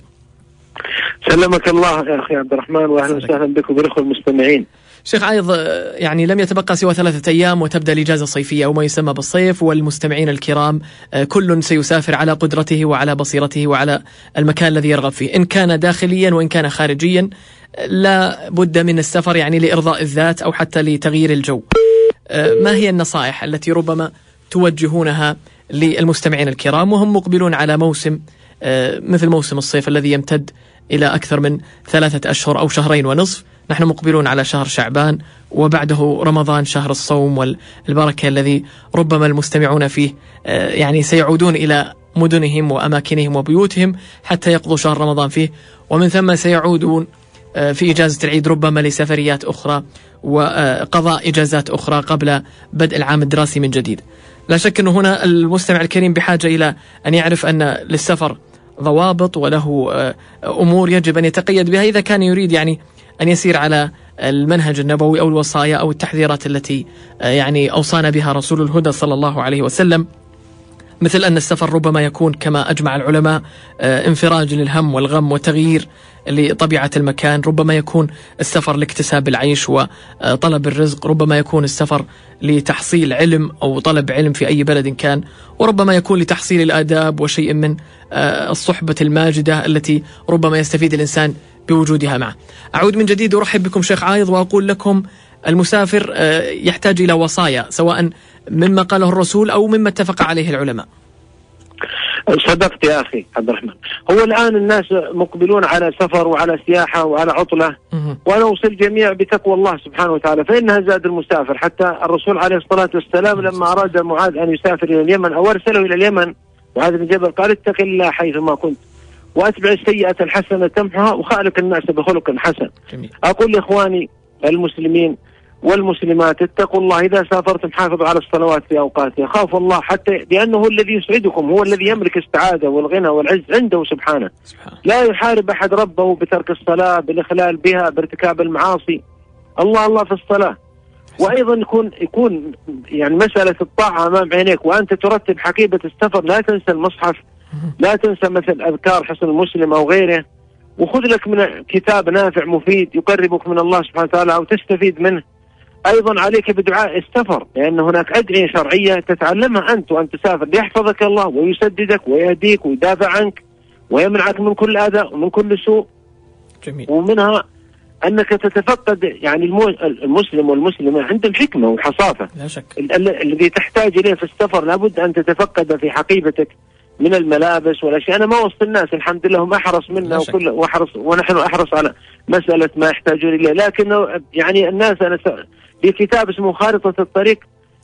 سلمك الله يا أخي عبد الرحمن، وأهلا وسهلا بك وبالأخوة المستمعين. شيخ عايض، يعني لم يتبقى سوى ثلاثة أيام وتبدأ الإجازة الصيفية أو ما يسمى بالصيف، والمستمعين الكرام كل سيسافر على قدرته وعلى بصيرته وعلى المكان الذي يرغب فيه، إن كان داخليا وإن كان خارجيا. لا بد من السفر يعني لإرضاء الذات أو حتى لتغيير الجو. ما هي النصائح التي ربما توجهونها للمستمعين الكرام وهم مقبلون على موسم مثل موسم الصيف الذي يمتد إلى أكثر من ثلاثة أشهر أو شهرين ونصف؟ نحن مقبلون على شهر شعبان وبعده رمضان، شهر الصوم والبركة الذي ربما المستمعون فيه يعني سيعودون إلى مدنهم وأماكنهم وبيوتهم حتى يقضوا شهر رمضان فيه، ومن ثم سيعودون في إجازة العيد ربما لسفريات أخرى وقضاء إجازات أخرى قبل بدء العام الدراسي من جديد. لا شك أنه هنا المستمع الكريم بحاجة إلى أن يعرف أن للسفر ضوابط وله أمور يجب أن يتقيد بها إذا كان يريد يعني أن يسير على المنهج النبوي أو الوصايا أو التحذيرات التي يعني أوصانا بها رسول الهدى صلى الله عليه وسلم، مثل أن السفر ربما يكون كما أجمع العلماء انفراج للهم والغم وتغيير لطبيعة المكان، ربما يكون السفر لاكتساب العيش وطلب الرزق، ربما يكون السفر لتحصيل علم أو طلب علم في أي بلد كان، وربما يكون لتحصيل الآداب وشيء من الصحبة الماجدة التي ربما يستفيد الإنسان بوجودها معه. أعود من جديد وأرحب بكم شيخ عايض وأقول لكم المسافر يحتاج إلى وصايا سواء مما قاله الرسول أو مما اتفق عليه العلماء. صدقت يا أخي عبد الرحمن. هو الآن الناس مقبلون على سفر وعلى سياحة وعلى عطلة، وأنا أوصي الجميع بتقوى الله سبحانه وتعالى، فإنها زاد المسافر. حتى الرسول عليه الصلاة والسلام لما أراد معاذ أن يسافر إلى اليمن أو أرسله إلى اليمن، معاذ بن جبل قال اتق الله حيثما كنت وأتبع السيئة الحسنة تمحها وخالق الناس بخلق حسن. جميل. أقول لإخواني المسلمين والمسلمات اتقوا الله، إذا سافرتم حافظوا على الصلوات في أوقاتها، خافوا الله حتى لأنه هو الذي يسعدكم، هو الذي يملك السعادة والغنى والعز عنده سبحانه. سبحانه. لا يحارب أحد ربه بترك الصلاة، بالإخلال بها، بارتكاب المعاصي. الله الله في الصلاة. وأيضا يكون يكون يعني مسألة الطاعة أمام عينيك وأنت ترتب حقيبة السفر، لا تنسى المصحف، لا تنسى مثل أذكار حسن المسلم أو غيره، وخذ لك من كتاب نافع مفيد يقربك من الله سبحانه وتعالى أو تستفيد منه. أيضا عليك بدعاء السفر، لأن هناك أدعية شرعية تتعلمها أنت وأنت تسافر ليحفظك الله ويسددك ويهديك ويدافع عنك ويمنعك من كل أذى ومن كل سوء. جميل. ومنها أنك تتفقد يعني المسلم والمسلمة عندهم حكمة وحصافة، لا شك. الذي تحتاج إليه في السفر لابد أن تتفقد في حقيبتك من الملابس والأشياء. أنا ما وسط الناس الحمد لله هم أحرص منا وكل وحرص ونحن أحرص على مسألة ما يحتاجون إليه، لكن يعني الناس أنا في كتاب اسمه خارطة الطريق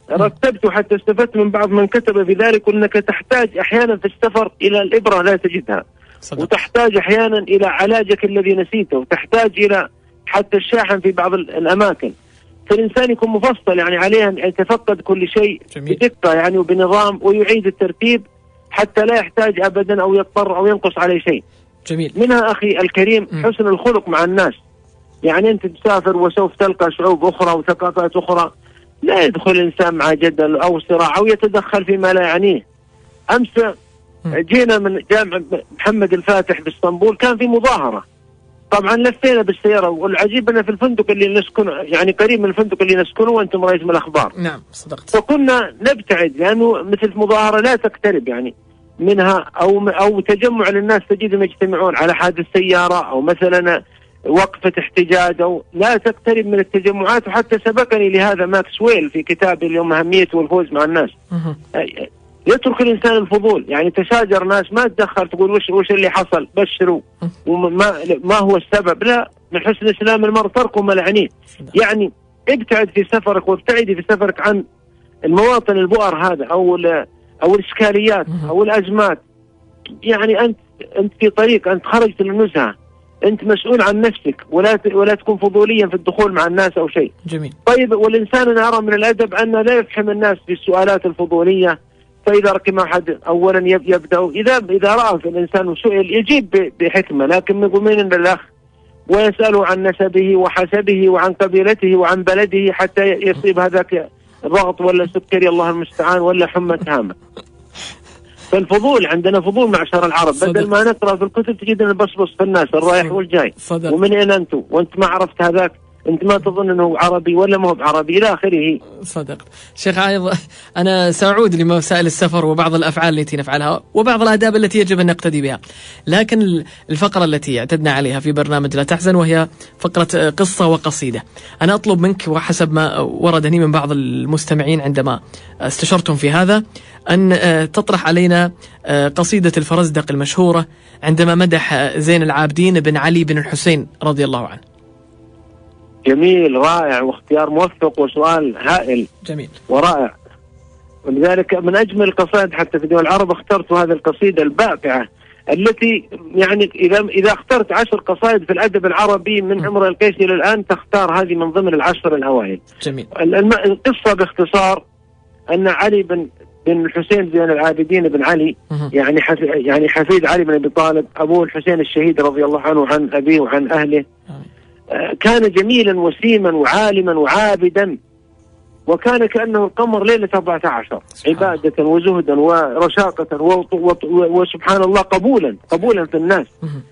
رتبته حتى استفدت من بعض من كتب بذلك، أنك تحتاج أحيانا في السفر إلى الإبرة لا تجدها، صدق. وتحتاج أحيانا إلى علاجك الذي نسيته، وتحتاج إلى حتى الشاحن في بعض الأماكن. فالإنسان يكون مفصل يعني عليه أن يتفقد كل شيء بدقة يعني وبنظام ويعيد الترتيب حتى لا يحتاج أبدا أو يضطر أو ينقص عليه شيء. جميل. منها أخي الكريم حسن الخلق مع الناس، يعني أنت تسافر وسوف تلقى شعوب أخرى وثقافات أخرى، لا يدخل الإنسان مع جدل أو صراع أو يتدخل فيما لا يعنيه. أمس جينا من جامع محمد الفاتح باسطنبول، كان في مظاهرة، طبعا لفينا بالسيارة، والعجيب أنه في الفندق اللي نسكنه، يعني قريب من الفندق اللي نسكنه، وأنتم رأيتم الأخبار. نعم صدقت. فكنا نبتعد لأنه مثل مظاهرة لا تقترب يعني منها، أو أو تجمع للناس تجدهم يجتمعون على حادث سيارة أو مثلا وقفة احتجاج، أو لا تقترب من التجمعات. وحتى سبقني لهذا ماكسويل في كتابه اليوم أهمية والفوز مع الناس. يترك الإنسان الفضول، يعني تشاجر ناس ما تدخل تقول وش وش اللي حصل، بشروا وما ما هو السبب، لا، من حسن إسلام المرء تركه ملعنيه. يعني ابتعد في سفرك وابتعدي في سفرك عن المواطن البؤر هذا، أو أو الإشكاليات أو الأزمات. يعني أنت أنت في طريق، أنت خرجت للنزهة، أنت مسؤول عن نفسك، ولا ولا تكون فضوليا في الدخول مع الناس أو شيء. جميل. طيب، والإنسان أنا أرى من الأدب أن لا يفهم الناس بالسؤالات الفضولية. فإذا ركب أحد أولا يبدأ، إذا إذا رأى في الإنسان سؤال يجيب بحكمة، لكن يقول من الأخ ويسأله عن نسبه وحسبه وعن قبيلته وعن بلده حتى يصيب هذاك ضغط ولا سكري الله المستعان ولا حمى هامة. فالفضول عندنا فضول معشر العرب، صدق. بدل ما نقرأ في الكتب تجدنا نبصبص في الناس الرايح والجاي، صدق. ومن أين أنتم وأنت ما عرفت هذاك، أنت ما تظن أنه عربي ولا ما هو بعربي إلى آخره. صدقت. شيخ عايض، أنا سأعود لمسائل السفر وبعض الأفعال التي نفعلها وبعض الآداب التي يجب أن نقتدي بها، لكن الفقرة التي اعتدنا عليها في برنامج لا تحزن وهي فقرة قصة وقصيدة، أنا أطلب منك وحسب ما وردني من بعض المستمعين عندما استشرتهم في هذا أن تطرح علينا قصيدة الفرزدق المشهورة عندما مدح زين العابدين بن علي بن الحسين رضي الله عنه. جميل، رائع، واختيار موفق، وسؤال هائل. جميل ورائع. ولذلك من أجمل القصائد حتى في دول العرب اخترت هذه القصيدة الباقعة، التي يعني إذا إذا اخترت عشر قصائد في الأدب العربي من عمر القيس إلى الآن تختار هذه من ضمن العشر الأوائل. جميل. القصة باختصار أن علي بن بن الحسين زين العابدين بن علي، يعني حف... يعني حفيد علي بن أبي طالب، أبوه الحسين الشهيد رضي الله عنه عن أبيه وعن أهله، كان جميلا وسيما وعالما وعابدا، وكان كأنه القمر ليلة أربعة عشر، عبادة وزهدا ورشاقة وط... وط... وسبحان الله قبولا قبولا في الناس.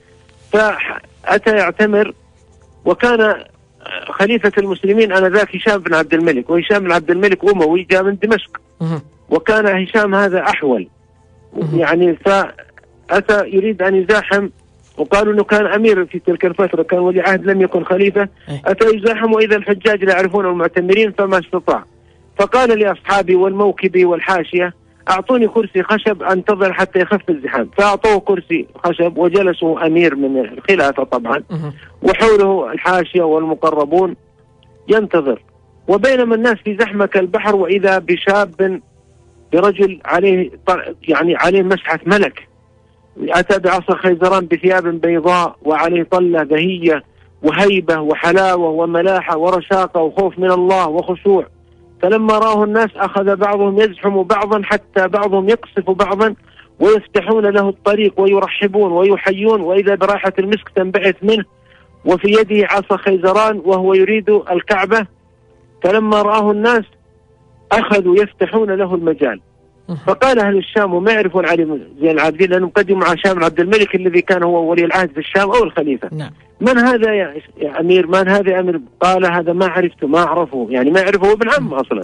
فأتى يعتمر، وكان خليفة المسلمين آنذاك هشام بن عبد الملك، وهشام بن عبد الملك أموي جاء من دمشق، وكان هشام هذا أحول، يعني فأتى يريد أن يزاحم، وقالوا أنه كان أمير في تلك الفترة، كان ولي عهد لم يكن خليفة. أتى يزاحم وإذا الحجاج لا يعرفون المعتمرين فما استطاع، فقال لأصحابي والموكبي والحاشية أعطوني كرسي خشب أنتظر حتى يخف الزحام، فأعطوه كرسي خشب وجلسوا أمير من الخلافة طبعا، وحوله الحاشية والمقربون ينتظر، وبينما الناس في زحمة كالبحر، وإذا بشاب برجل عليه يعني عليه مسحة ملك، أتى بعصا خيزران بثياب بيضاء وعليه طلة بهية وهيبة وحلاوة وملاحة ورشاقة وخوف من الله وخشوع. فلما راه الناس أخذ بعضهم يزحم بعضا حتى بعضهم يقصف بعضا ويفتحون له الطريق ويرحبون ويحيون، وإذا برائحة المسك تنبعث منه، وفي يده عصا خيزران وهو يريد الكعبة. فلما راه الناس أخذوا يفتحون له المجال. فقال أهل الشام وما يعرفون علي زين العابدين لأنهم قدموا مع هشام بن عبد الملك الذي كان هو ولي العهد في الشام أو الخليفة. نعم. من هذا يا, يا أمير؟ من هذا يا أمير؟ قال هذا ما عرفته ما أعرفه، يعني ما يعرفه ابن عم أصلا.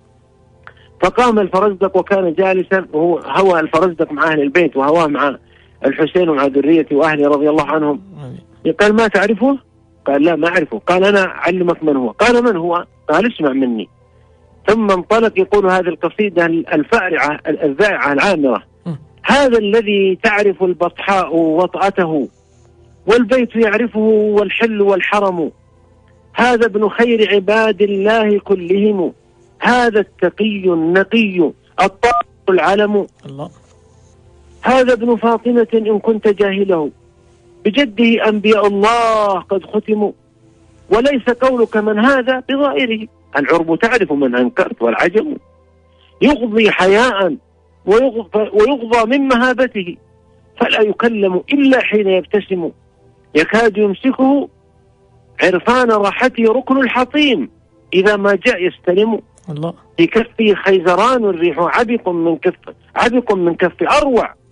فقام الفرزدق وكان جالسا، وهو هوى الفرزدق مع أهل البيت وهواه مع الحسين ومع ذريته وأهله رضي الله عنهم. قال ما تعرفه؟ قال لا ما أعرفه. قال أنا أعلمك من هو. قال من هو؟ قال اسمع مني. ثم انطلق يقول هذه القصيدة الفارعة الذائعة العامرة: هذا الذي تعرف البطحاء وطأته والبيت يعرفه والحل والحرم، هذا ابن خير عباد الله كلهم، هذا التقي النقي الطاهر العلم، الله. هذا ابن فاطمة إن كنت جاهله، بجده أنبياء الله قد ختموا، وليس قولك من هذا بظاهره، العرب تعرف من أنكرت والعجم، يغضي حياء ويغضى, ويغضى من مهابته، فلا يكلم إلا حين يبتسم، يكاد يمسكه عرفان راحته ركن الحطيم، إذا ما جاء يستلم، الله. في كفه خيزران الريح عبق من كف عبق من كف أروع،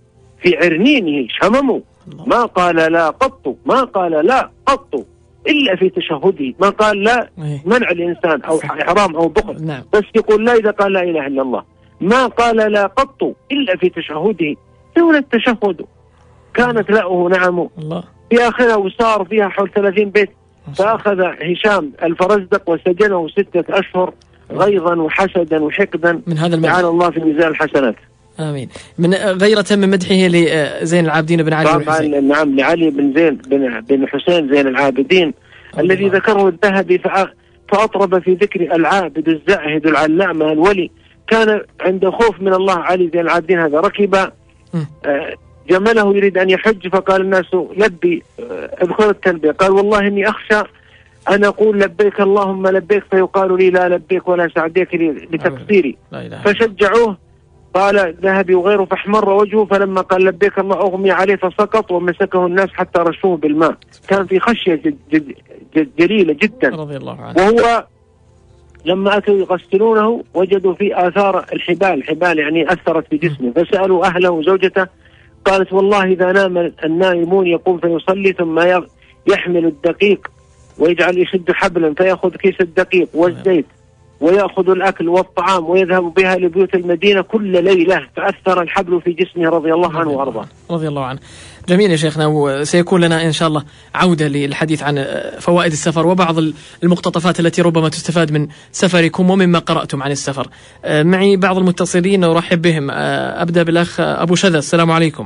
في عرنينه شمموا، ما قال لا قط، ما قال لا قط إلا في تشهده، ما قال لا منع الإنسان أو إحرام أو بخل، نعم. بس يقول لا إذا قال لا إله إلا الله. ما قال لا قط إلا في تشهده، دون التشهد كانت له نعم الله في آخرها، وصار فيها حول ثلاثين بيت. فأخذ هشام الفرزدق وسجنه ستة أشهر غيظا وحسدا وحقدا من هذا المدح. جعل الله في ميزان الحسنات. آمين. من غيرة من مدحه لزين العابدين بن علي طبعا نعم، لعلي بن زين بن, بن حسين زين العابدين الذي ذكره الذهبي فأطرب في ذكر العابد الزاهد العلامة الولي. كان عنده خوف من الله علي زين العابدين هذا. ركب جمله يريد أن يحج، فقال الناس لبي ادخل التلبية، قال والله إني أخشى أن أقول لبيك اللهم لبيك فيقال لي لا لبيك ولا سعديك لتقصيري، فشجعوه. قال ذهبي وغيره فاحمر وجهه، فلما قال لبيك الله أغمي عليه فسقط ومسكه الناس حتى رشوه بالماء. كان في خشية جد جد جد جليلة جدا رضي الله عنه. وهو لما أتوا يغسلونه وجدوا فيه آثار الحبال، الحبال يعني أثرت في جسمه، فسألوا أهله وزوجته، قالت والله إذا نام النائمون يقوم فيصلي ثم يحمل الدقيق ويجعل يشد حبلا فيأخذ كيس الدقيق والزيت ويأخذ الأكل والطعام ويذهب بها لبيوت المدينة كل ليلة، فأثر الحبل في جسمه رضي الله عنه وأرضاه. رضي الله عنه. جميل يا شيخنا، وسيكون لنا إن شاء الله عودة للحديث عن فوائد السفر وبعض المقتطفات التي ربما تستفاد من سفركم ومما قرأتم عن السفر. معي بعض المتصلين أرحب بهم. أبدأ بالأخ أبو شذا. السلام عليكم.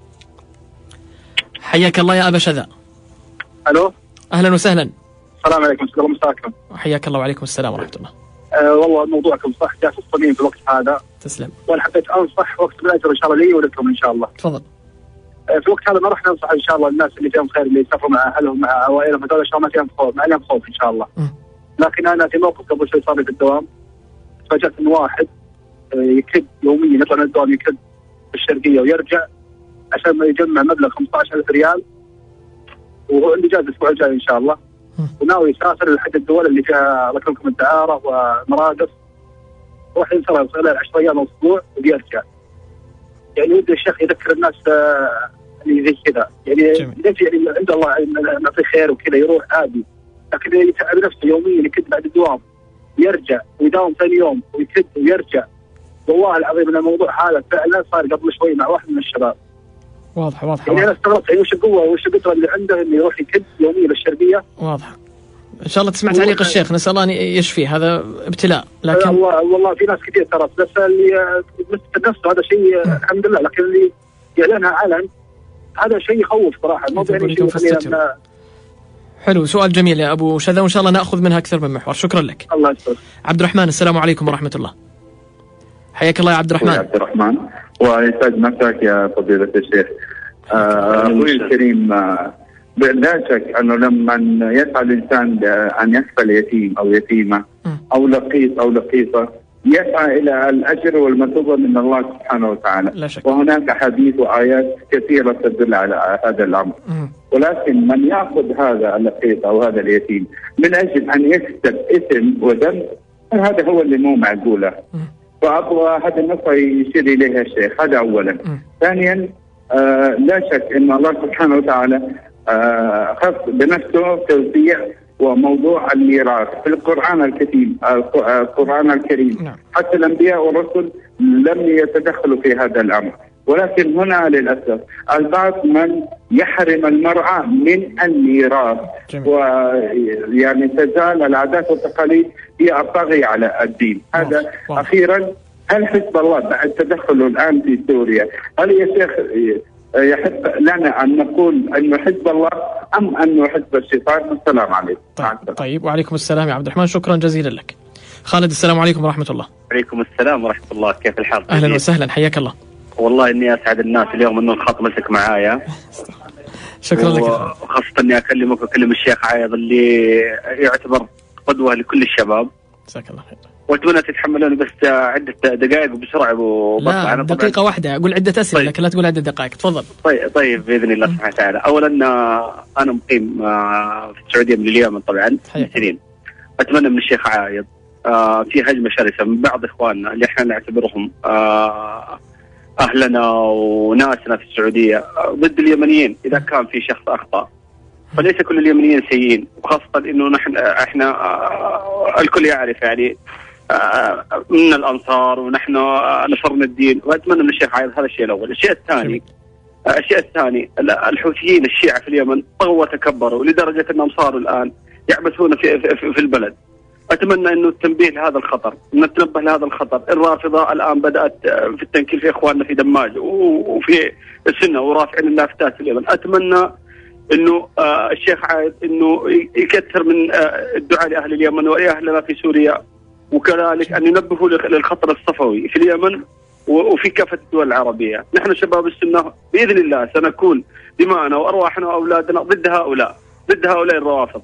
حياك الله يا أبا شذا. ألو. أهلا وسهلا. السلام عليكم ورحمة الله وبركاته. حياك الله وعليكم السلام ورحمة الله. أه والله موضوعكم صح، جاء في الصميم في الوقت هذا. تسلم. وأنا حبيت أنصح وقت بالأجر إن شاء الله لي ولكم إن شاء الله. تفضل. أه في الوقت هذا ما راح ننصح إن شاء الله الناس اللي فيهم خير اللي يسافروا مع أهلهم مع عوائلهم، هذول إن شاء الله ما فيهم خوف، ما عليهم خوف إن شاء الله. م. لكن أنا في موقف قبل شوي صار لي في الدوام، فجأت إن واحد يكد يوميا يطلع من الدوام يكد في الشرقية ويرجع عشان ما يجمع مبلغ خمسة عشر ألف ريال، وهو اللي جاء الأسبوع الجاي إن شاء الله، وناوي يسافر لحد الدول اللي فيها لكم الدعارة ومراقص، روح ينصرف خلال عشر أيام أو أسبوع وبيرجع. يعني ودي الشيخ يذكر الناس اللي زي كذا، يعني يجي يعني عند الله ما في خير وكذا يروح عادي، لكن يتعب نفسه يوميا يكد بعد الدوام يرجع ويداوم ثاني يوم ويكد ويرجع. والله العظيم ان الموضوع هذا فعلا صار قبل شوي مع واحد من الشباب. واضح واضح. يعني انا استغربت يعني وش القوه وش القدره اللي عنده انه يروح يكد يوميا للشرقيه. واضح. ان شاء الله تسمع تعليق الشيخ، نسال الله ان يشفي، هذا ابتلاء. لكن والله والله في ناس كثير ترى، بس اللي مثل نفسه هذا شيء الحمد لله، لكن اللي يعلنها علن هذا شيء يخوف صراحه. الموضوع يعني شيء حلو. سؤال جميل يا ابو شذا، وان شاء الله ناخذ منها اكثر من محور. شكرا لك. الله يسعدك. عبد الرحمن. السلام عليكم ورحمه الله. حياك الله يا عبد الرحمن. عبد الرحمن ويسعد مساك يا فضيلة الشيخ. أخوي الكريم، لا شك أنه لما يسعى الإنسان أن يكفل يتيم أو يتيمة أو لقيط أو لقيطة يسعى إلى الأجر والمثوبة من الله سبحانه وتعالى، وهناك حديث وآيات كثيرة تدل على هذا الأمر. ولكن من يأخذ هذا اللقيط أو هذا اليتيم من أجل أن يكسب إثم وذنب، هذا هو اللي مو معقولة. وأبغى هذا النقطة يشير إليها الشيخ. هذا أولا. م. ثانيا آه لا شك أن الله سبحانه وتعالى آه خص بنفسه توزيع وموضوع الميراث في القرآن الكريم. القرآن الكريم نعم. حتى الأنبياء والرسل لم يتدخلوا في هذا الأمر، ولكن هنا للأسف البعض من يحرم المرأة من الميراث، ويعني تزال العادات والتقاليد هي الطاغية على الدين. هذا واو. أخيرا، هل حزب الله بعد تدخله الآن في سوريا هل يا شيخ يحب لنا أن نقول أنه حزب الله أم أنه حزب الشيطان؟ السلام عليكم. طيب, طيب وعليكم السلام يا عبد الرحمن، شكرا جزيلا لك. خالد. السلام عليكم ورحمة الله. وعليكم السلام ورحمة الله، كيف الحال؟ أهلا وسهلا، حياك الله. والله إني أسعد الناس اليوم إنه الخط مسك معايا. شكرا لك. وخاصة إني أكلمك وأكلم الشيخ عايض اللي يعتبر قدوة لكل الشباب. جزاك الله خير. وأتمنى تتحملوني بس عدة دقائق بسرعة وبطلع. لا دقيقة واحدة، أقول عدة أسئلة. طيب. لكن لا تقول عدة دقائق. تفضل. طيب طيب بإذن الله سبحانه وتعالى. أولا أنا مقيم في السعودية من اليمن طبعا من سنين. أتمنى من الشيخ عايض في هجمة شرسة من بعض إخواننا اللي إحنا نعتبرهم أهلنا وناسنا في السعودية ضد اليمنيين إذا كان في شخص أخطأ، فليس كل اليمنيين سيئين، وخاصة إنه نحن إحنا الكل يعرف يعني من الأنصار ونحن نصرنا الدين، وأتمنى من الشيخ عايض. هذا الشيء الأول. الشيء الثاني الشيء الثاني الحوثيين الشيعة في اليمن طغوا وتكبروا لدرجة أنهم صاروا الآن يعبثون في, في, في البلد. أتمنى أنه التنبيه لهذا الخطر، نتنبه لهذا الخطر. الرافضة الآن بدأت في التنكيل في إخواننا في دماج وفي السنة ورافعين اللافتات في اليمن. أتمنى أنه آه الشيخ عايض أنه يكثر من آه الدعاء لأهل اليمن ولأهلنا في سوريا، وكذلك أن ينبهوا للخطر الصفوي في اليمن وفي كافة الدول العربية. نحن شباب السنة بإذن الله سنكون دماءنا وأرواحنا وأولادنا ضد هؤلاء ضد هؤلاء الروافض.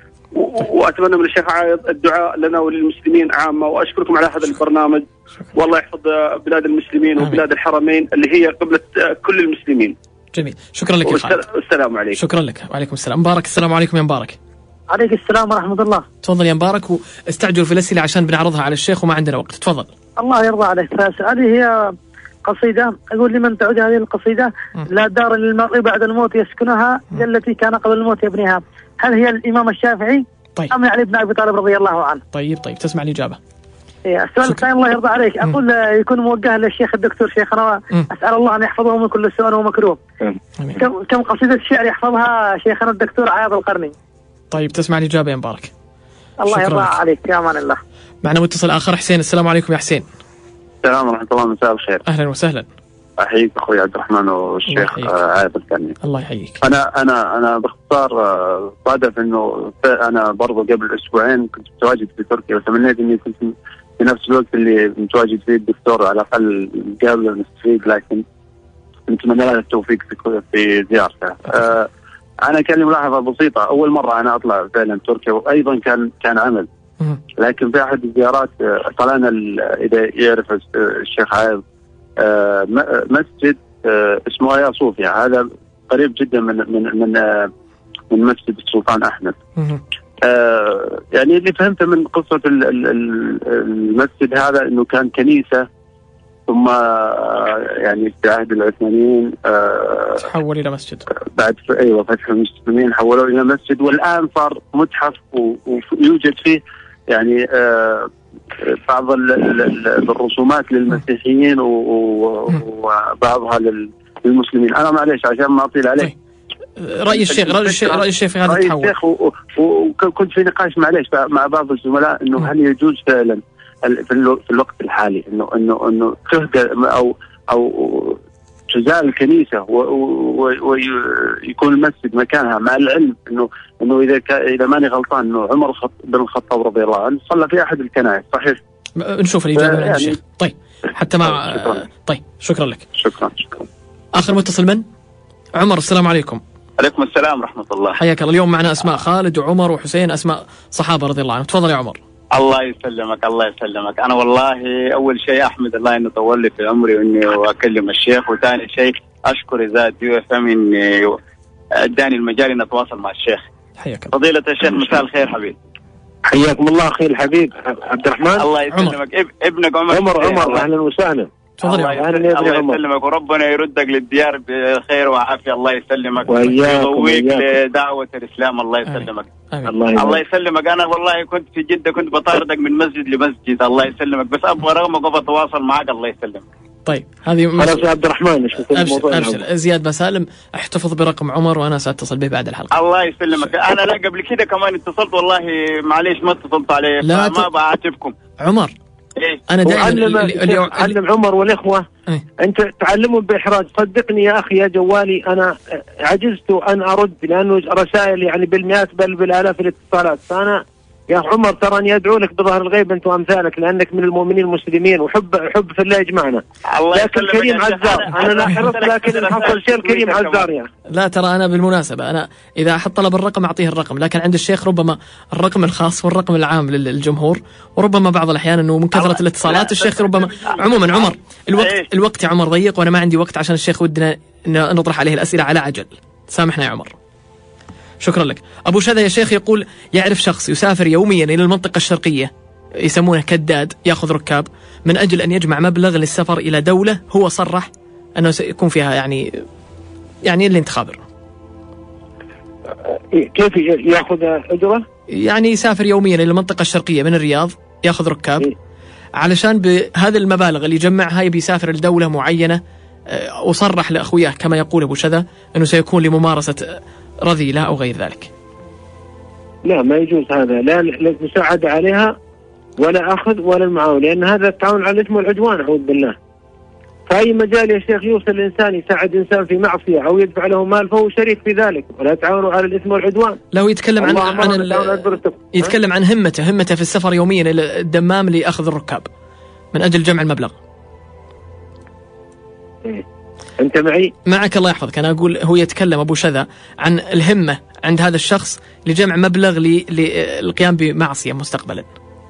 وأتمنى من الشيخ عايض الدعاء لنا وللمسلمين عامة، وأشكركم على هذا البرنامج، والله يحفظ بلاد المسلمين وبلاد الحرمين اللي هي قبلة كل المسلمين. جميل، شكرا لك يا خالد. السلام عليكم. شكرا لك. وعليكم السلام. مبارك، السلام عليكم يا مبارك. عليك السلام ورحمة الله. تفضل يا مبارك، واستعجل في الأسئلة عشان بنعرضها على الشيخ وما عندنا وقت. تفضل. الله يرضى عليك. هذه هي قصيدة أقول لمن تعود هذه القصيدة: لا دار للمرء بعد الموت يسكنها التي كان قبل الموت يبنيها. هل هي الإمام الشافعي طيب. أم علي بن أبي طالب رضي الله عنه؟ طيب طيب تسمع الإجابة. السؤال الثاني الله يرضى عليك، أقول يكون موجه للشيخ الدكتور شيخنا، أسأل الله أن يحفظه من كل سوء ومكروه. كم كم قصيدة شعر يحفظها شيخنا الدكتور عياض القرني؟ طيب تسمع الإجابة يا مبارك. الله يرضى عليك، يا أمان الله. معنا متصل آخر، حسين. السلام عليكم يا حسين. السلام ورحمة الله، مساء الخير. أهلا وسهلا. أحييك أخوي عبد الرحمن والشيخ عايض القرني. الله يحييك. أنا أنا أنا باختصار صادف إنه أنا برضو قبل أسبوعين كنت متواجد في تركيا، وتمنيت إني كنت في نفس الوقت اللي متواجد فيه الدكتور على الأقل نقابله ونستفيد، لكن نتمنى له التوفيق في في زيارته. أه أنا كان لي ملاحظة بسيطة، أول مرة أنا أطلع فعلا تركيا، وأيضا كان كان عمل، لكن في أحد الزيارات طلعنا إذا يعرف الشيخ عايض أه مسجد أه اسمه آيا صوفيا، هذا قريب جدا من من من أه من مسجد السلطان أحمد. آه يعني اللي فهمته من قصة المسجد هذا انه كان كنيسة، ثم آه يعني في عهد العثمانيين آه تحول الى مسجد، بعد ايوه فتح المسلمين حولوه الى مسجد، والان صار متحف ويوجد فيه يعني آه بعض الرسومات للمسيحيين وبعضها للمسلمين. انا معليش عشان ما اطيل عليه. رأي الشيخ رأي الشيخ رأي الشيخ في هذا التحول. وكنت في نقاش معليش مع بعض الزملاء انه هل يجوز فعلا في الوقت الحالي انه انه انه تهدى او او تزال الكنيسه ويكون المسجد مكانها، مع العلم انه انه اذا اذا ماني غلطان انه عمر بن الخطاب رضي الله عنه صلى في احد الكنائس، صحيح؟ نشوف الاجابه من عند الشيخ. طيب حتى مع شكرا. طيب شكرا لك. شكرا شكرا. اخر متصل من؟ عمر. السلام عليكم. عليكم السلام ورحمة الله. حياك الله. اليوم معنا أسماء خالد وعمر وحسين، أسماء صحابة رضي الله عنهم. تفضل يا عمر. الله يسلمك الله يسلمك. أنا والله أول شيء أحمد الله إنه طول لي في عمري وإني أكلم الشيخ، وثاني شيء أشكر ذات يو اف ام إني أداني المجال إني أتواصل مع الشيخ. حياك الله. فضيلة الشيخ مساء الخير حبيبي. حياكم الله أخي الحبيب عبد الرحمن. الله يسلمك. اب ابنك عمر. عمر عمر أهلا وسهلا. تفضل الله, يسلمك. الله يسلمك وربنا يردك للديار بخير وعافية. الله يسلمك ويقويك لدعوة الإسلام. الله يسلمك. الله, الله يسلمك. أنا والله كنت في جدة كنت بطاردك من مسجد لمسجد. الله يسلمك، بس أبغى رغمك وأبغى أتواصل معك. الله يسلمك. طيب هذه خلاص يا عبد الرحمن. أبشر أبشر زياد مسالم، احتفظ برقم عمر وأنا سأتصل به بعد الحلقة. الله يسلمك. أنا لا قبل كده كمان اتصلت والله معليش ما اتصلت عليه، لا ما بعاتبكم. عمر إيه؟ أنا دائما علم, علم عمر والإخوة إيه؟ أنت تعلمهم بإحراج. صدقني يا أخي يا جوالي أنا عجزت أن أرد، لأنه رسائل يعني بالمئات بل بالآلاف الاتصالات. فأنا يا عمر ترى أني أدعو لك بظهر الغيب أنت وأمثالك، لأنك من المؤمنين المسلمين وحب حب في الله يجمعنا. لكن الكريم عزار، أنا لا حرصت لكن حصل شيء الكريم عزار يا لا ترى أنا بالمناسبة أنا إذا أحط طلب الرقم أعطيه الرقم، لكن عند الشيخ ربما الرقم الخاص والرقم العام للجمهور، وربما بعض الأحيان أنه من كثرة الاتصالات الشيخ ربما. عموما عمر الوقت الوقت يا عمر ضيق، وأنا ما عندي وقت عشان الشيخ ودنا أن نطرح عليه الأسئلة على عجل. سامحنا يا عمر. شكرا لك. أبو شذا يا شيخ يقول يعرف شخص يسافر يوميا إلى المنطقة الشرقية يسمونه كداد يأخذ ركاب من أجل أن يجمع مبلغ للسفر إلى دولة هو صرح أنه سيكون فيها يعني يعني اللي انت خابر. كيف يأخذ أجرة؟ يعني يسافر يوميا إلى المنطقة الشرقية من الرياض يأخذ ركاب إيه؟ علشان بهذه المبالغ اللي جمعها يبي يسافر لدولة معينة، وصرح لأخوياه كما يقول أبو شذا أنه سيكون لممارسة رذيلة أو غير ذلك. لا ما يجوز هذا، لا المساعدة عليها ولا أخذ ولا المعاون، لأن هذا التعاون على الإثم والعدوان أعوذ بالله. فأي مجال يا شيخ يوصل الإنسان يساعد إنسان في معصية أو يدفع له مال فهو شريك في ذلك، ولا تعاونوا على الإثم والعدوان. لو يتكلم عن عن يتكلم عن همته همته في السفر يوميا إلى الدمام لأخذ الركاب من أجل جمع المبلغ. إيه. أنت معي؟ معك الله يحفظك. أنا أقول هو يتكلم أبو شذا عن الهمة عند هذا الشخص لجمع مبلغ للقيام بمعصية مستقبلا.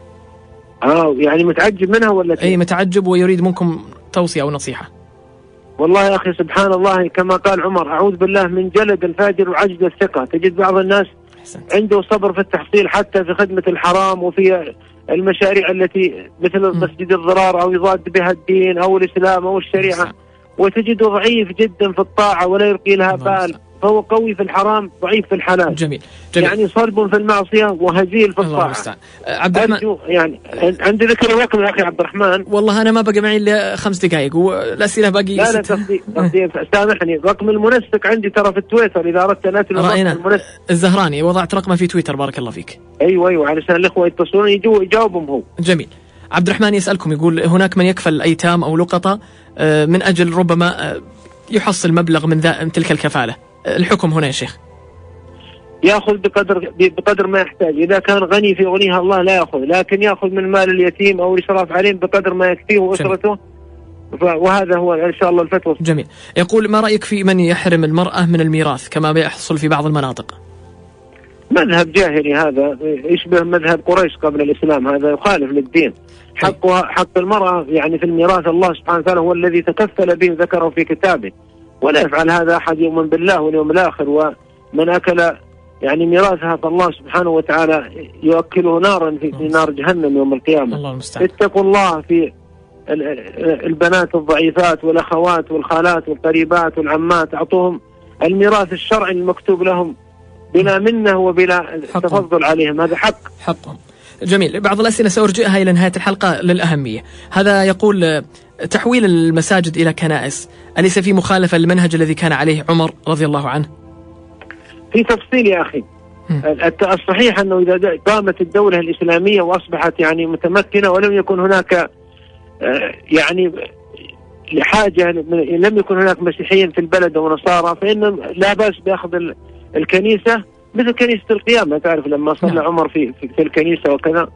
آه يعني متعجب منها ولا؟ أي متعجب ويريد منكم توصية أو نصيحة. والله يا أخي سبحان الله كما قال عمر أعوذ بالله من جلد الفاجر وعجز الثقة. تجد بعض الناس حسنت. عنده صبر في التحصيل حتى في خدمة الحرام وفي المشاريع التي مثل مسجد الضرار أو يضاد بها الدين أو الإسلام أو الشريعة حسنت. وتجده ضعيف جدا في الطاعة ولا يلقي لها بال، فهو قوي في الحرام ضعيف في الحلال. جميل. جميل. يعني صلب في المعصية وهزيل في الطاعة. عبد الرحمن يعني عندي ذكر الرقم يا أخي عبد الرحمن. والله أنا ما بقى معي إلا خمس دقائق والأسئلة باقي. لا لا قصدي قصدي سامحني رقم المنسق عندي ترى في التويتر إذا أردت أن أتلو رأينا الزهراني وضعت رقمه في تويتر بارك الله فيك. أيوة أيوة علشان الإخوة يتصلون يجوا يجاوبهم هو. جميل. عبد الرحمن يسألكم يقول هناك من يكفل الأيتام أو لقطة من أجل ربما يحصل مبلغ من ذا من تلك الكفالة، الحكم هنا يا شيخ؟ يأخذ بقدر بقدر ما يحتاج. إذا كان غني في غنيها الله لا يأخذ، لكن يأخذ من مال اليتيم أو الإسراف عليهم بقدر ما يكفيه وأسرته. وهذا هو إن شاء الله الفتوى. جميل. يقول ما رأيك في من يحرم المرأة من الميراث كما بيحصل في بعض المناطق؟ مذهب جاهلي هذا يشبه مذهب قريش قبل الإسلام، هذا يخالف للدين. حقها حق المرأة يعني في الميراث الله سبحانه وتعالى هو الذي تكفل به ذكره في كتابه، ولا يفعل هذا أحد يؤمن بالله واليوم الآخر. ومن أكل يعني ميراثها فالله سبحانه وتعالى يؤكله نارا في, في نار جهنم يوم القيامة. الله المستعان. اتقوا الله في البنات الضعيفات والأخوات والخالات والقريبات والعمات، أعطوهم الميراث الشرعي المكتوب لهم بلا منة وبلا تفضل عليهم، هذا حق حقهم. جميل. بعض الأسئلة سأرجئها إلى نهاية الحلقة للأهمية. هذا يقول تحويل المساجد إلى كنائس أليس في مخالفة للمنهج الذي كان عليه عمر رضي الله عنه؟ في تفصيل يا أخي. الصحيح أنه إذا قامت الدولة الإسلامية وأصبحت يعني متمكنة ولم يكن هناك يعني لحاجة لم يكن هناك مسيحيين في البلد ونصارى، فإن لا بأس بأخذ الكنيسة مثل كنيسة القيامة، تعرف لما صلى عمر في, في في الكنيسة وكذا،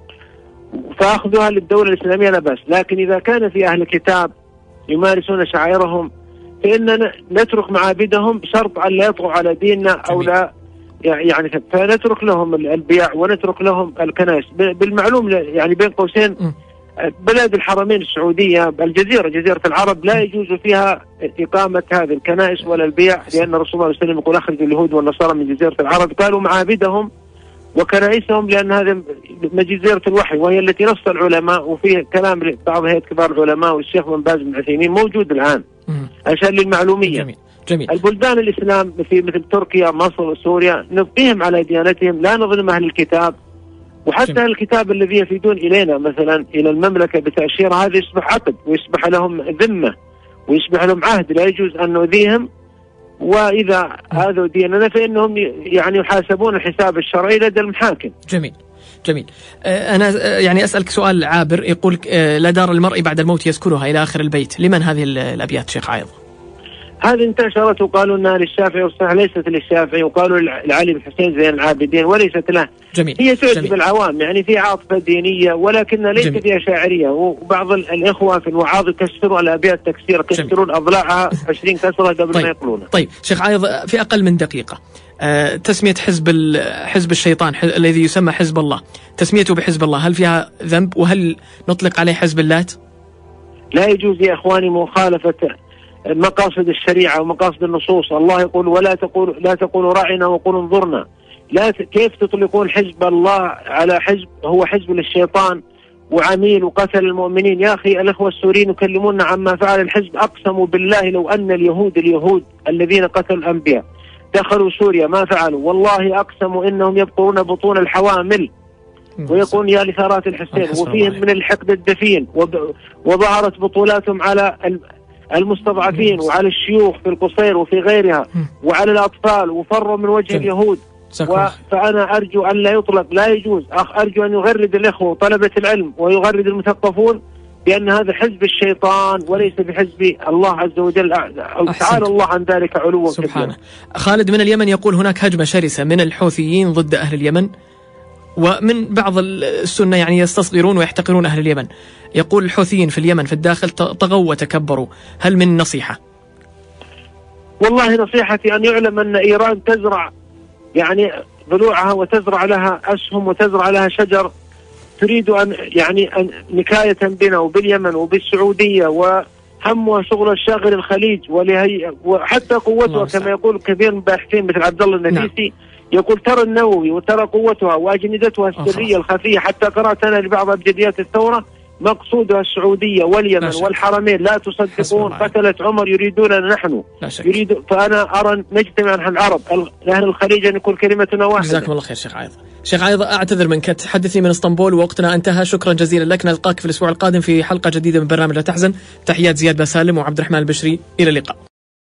فأخذها للدولة الإسلامية لا بأس. لكن إذا كان في أهل الكتاب يمارسون شعائرهم فإننا نترك معابدهم بشرط أن لا يطغوا على ديننا أو لا يعني، فنترك لهم البيع ونترك لهم الكنائس. بالمعلوم يعني بين قوسين بلاد الحرمين السعودية الجزيرة جزيرة العرب لا يجوز فيها إقامة هذه الكنائس ولا البيع، لأن الرسول صلى الله عليه وسلم يقول أخرجوا اليهود والنصارى من جزيرة العرب. قالوا معابدهم وكنائسهم لأن هذه من جزيرة الوحي وهي التي نص العلماء، وفيه كلام بعض هيئة كبار العلماء والشيخ بن باز بن عثيمين موجود الآن عشان للمعلومية. جميل. جميل. البلدان الإسلام في مثل تركيا مصر وسوريا نبقيهم على ديانتهم، لا نظلم أهل الكتاب. وحتى جميل. الكتاب الذي يفيدون إلينا مثلا إلى المملكة بتأشير هذا يصبح عقد ويصبح لهم ذمة ويصبح لهم عهد، لا يجوز أن نؤذيهم، وإذا آذوا ديننا فإنهم يعني يحاسبون الحساب الشرعي لدى المحاكم. جميل. جميل. أنا يعني أسألك سؤال عابر يقول لا دار المرء بعد الموت يسكنها إلى آخر البيت، لمن هذه الأبيات شيخ عايض؟ هذه انتشرت وقالوا انها للشافعي والصحيح ليست للشافعي، وقالوا لعلي بن حسين زين العابدين وليست له. جميل. هي تعجب العوام يعني في عاطفة دينية ولكنها ليست فيها شاعرية، وبعض الإخوة في الوعاظ يكسروا الأبيات تكسير كسرون أضلاعها عشرين كسرة قبل طيب. ما يقولونها. طيب شيخ عايض في أقل من دقيقة أه تسمية حزب حزب الشيطان حز... الذي يسمى حزب الله، تسميته بحزب الله هل فيها ذنب؟ وهل نطلق عليه حزب اللات؟ لا يجوز يا إخواني مخالفة مقاصد الشريعة ومقاصد النصوص. الله يقول ولا تقول لا تقولوا راعنا وقولوا انظرنا. لا ت... كيف تطلقون حزب الله على حزب هو حزب للشيطان وعميل وقتل المؤمنين. يا أخي الإخوة السوريين يكلمونا عما فعل الحزب. أقسموا بالله لو أن اليهود اليهود الذين قتلوا الأنبياء دخلوا سوريا ما فعلوا، والله أقسموا إنهم يبطرون بطون الحوامل ويقولون يا لثارات الحسين، وفيهم من الحقد الدفين، وظهرت بطولاتهم على المستضعفين وعلى الشيوخ في القصير وفي غيرها وعلى الأطفال، وفروا من وجه اليهود. فأنا أرجو أن لا يطلق، لا يجوز، أرجو أن يغرد الإخوة وطلبة العلم ويغرد المثقفون بأن هذا حزب الشيطان وليس بحزب الله عز وجل، تعالى الله عن ذلك علوا سبحانه. خالد من اليمن يقول هناك هجمة شرسة من الحوثيين ضد أهل اليمن، ومن بعض السنة يعني يستصغرون ويحتقرون أهل اليمن. يقول الحوثيين في اليمن في الداخل طغوا وتكبروا، هل من نصيحة؟ والله نصيحتي أن يعلم أن إيران تزرع يعني ضلوعها وتزرع لها أسهم وتزرع لها شجر، تريد أن يعني أن نكاية بنا وباليمن وبالسعودية، وهمها شغل الشاغل الخليج ولهي وحتى قوتها كما يقول كثير من الباحثين مثل عبد الله النفيسي. نعم. يقول ترى النووي وترى قوتها وأجندتها السرية الخفية، حتى قرأت أنا لبعض أبجديات الثورة مقصودها السعودية واليمن والحرمين. لا تصدقون قتلت عمر يريدوننا نحن، يريد. فأنا أرى نجتمع نحن العرب أهل الخليج أن يكون كلمتنا واحدة. جزاكم الله خير شيخ عايض. شيخ عايض أعتذر منك، تحدثني من اسطنبول ووقتنا انتهى. شكرا جزيلا لك، نلقاك في الأسبوع القادم في حلقة جديدة من برنامج لا تحزن. تحيات زياد باسالم وعبد الرحمن البشري، إلى اللقاء.